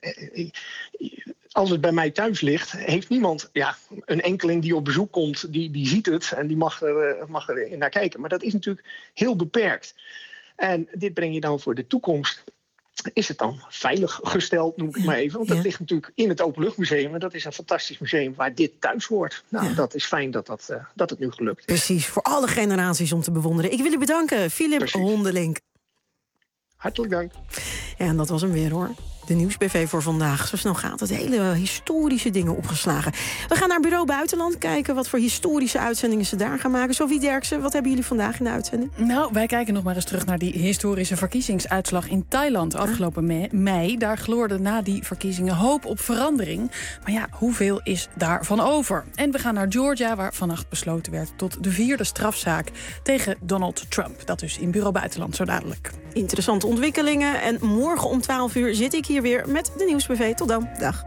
als het bij mij thuis ligt, heeft niemand, een enkeling die op bezoek komt, die ziet het en die mag er naar kijken. Maar dat is natuurlijk heel beperkt. En dit breng je dan voor de toekomst. Is het dan veilig gesteld, noem ik het maar even. Want dat ligt natuurlijk in het Openluchtmuseum. En dat is een fantastisch museum waar dit thuis hoort. Nou, dat is fijn dat het nu gelukt is. Precies, voor alle generaties om te bewonderen. Ik wil u bedanken, Philip Hondelink. Hartelijk dank. Ja, en dat was hem weer, hoor. De Nieuwsbv voor vandaag. Zo snel gaat het. Hele historische dingen opgeslagen. We gaan naar Bureau Buitenland kijken wat voor historische uitzendingen ze daar gaan maken. Sophie Derksen, wat hebben jullie vandaag in de uitzending? Nou, wij kijken nog maar eens terug naar die historische verkiezingsuitslag in Thailand afgelopen mei. Daar gloorde na die verkiezingen hoop op verandering. Maar ja, hoeveel is daarvan over? En we gaan naar Georgia, waar vannacht besloten werd tot de 4e strafzaak tegen Donald Trump. Dat dus in Bureau Buitenland zo dadelijk. Interessante ontwikkelingen. En morgen om 12 uur zit ik hier weer met de Nieuwsbv. Tot dan. Dag.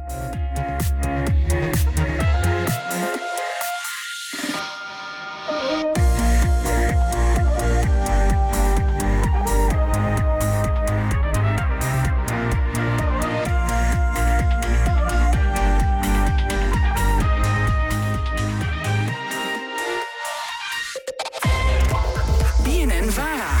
BNN-VARA.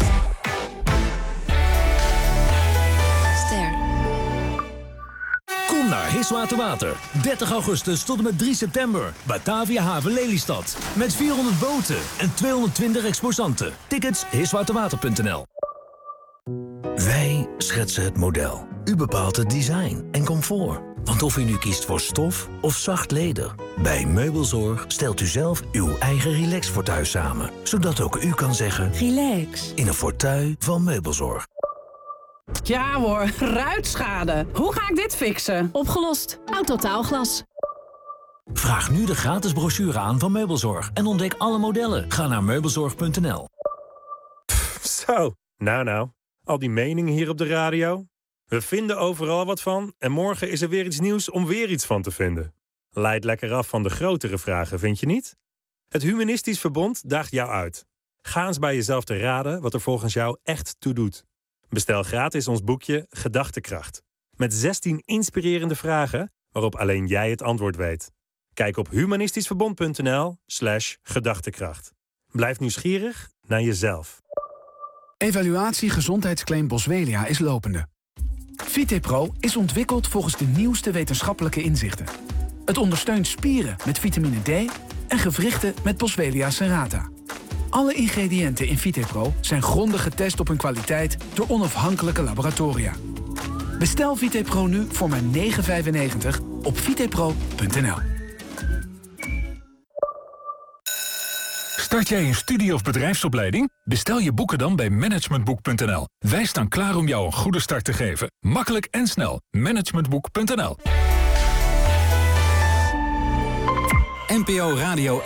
Kom naar Hiswaterwater. 30 augustus tot en met 3 september. Batavia Haven Lelystad. Met 400 boten en 220 exposanten. Tickets hiswaterwater.nl. Wij schetsen het model. U bepaalt het design en comfort. Want of u nu kiest voor stof of zacht leder, bij Meubelzorg stelt u zelf uw eigen relax-fauteuil samen. Zodat ook u kan zeggen relax in een fauteuil van Meubelzorg. Ja hoor, ruitschade. Hoe ga ik dit fixen? Opgelost. Autotaalglas. Vraag nu de gratis brochure aan van Meubelzorg en ontdek alle modellen. Ga naar meubelzorg.nl. Zo, nou. Al die meningen hier op de radio. We vinden overal wat van en morgen is er weer iets nieuws om weer iets van te vinden. Leidt lekker af van de grotere vragen, vind je niet? Het Humanistisch Verbond daagt jou uit. Ga eens bij jezelf te raden wat er volgens jou echt toe doet. Bestel gratis ons boekje Gedachtekracht. Met 16 inspirerende vragen waarop alleen jij het antwoord weet. Kijk op humanistischverbond.nl/gedachtekracht. Blijf nieuwsgierig naar jezelf. Evaluatie gezondheidsclaim Boswellia is lopende. VitePro is ontwikkeld volgens de nieuwste wetenschappelijke inzichten. Het ondersteunt spieren met vitamine D en gewrichten met Boswellia serrata. Alle ingrediënten in VitePro zijn grondig getest op hun kwaliteit door onafhankelijke laboratoria. Bestel VitePro nu voor maar €9,95 op vitepro.nl. Start jij een studie- of bedrijfsopleiding? Bestel je boeken dan bij managementboek.nl. Wij staan klaar om jou een goede start te geven. Makkelijk en snel. Managementboek.nl. NPO Radio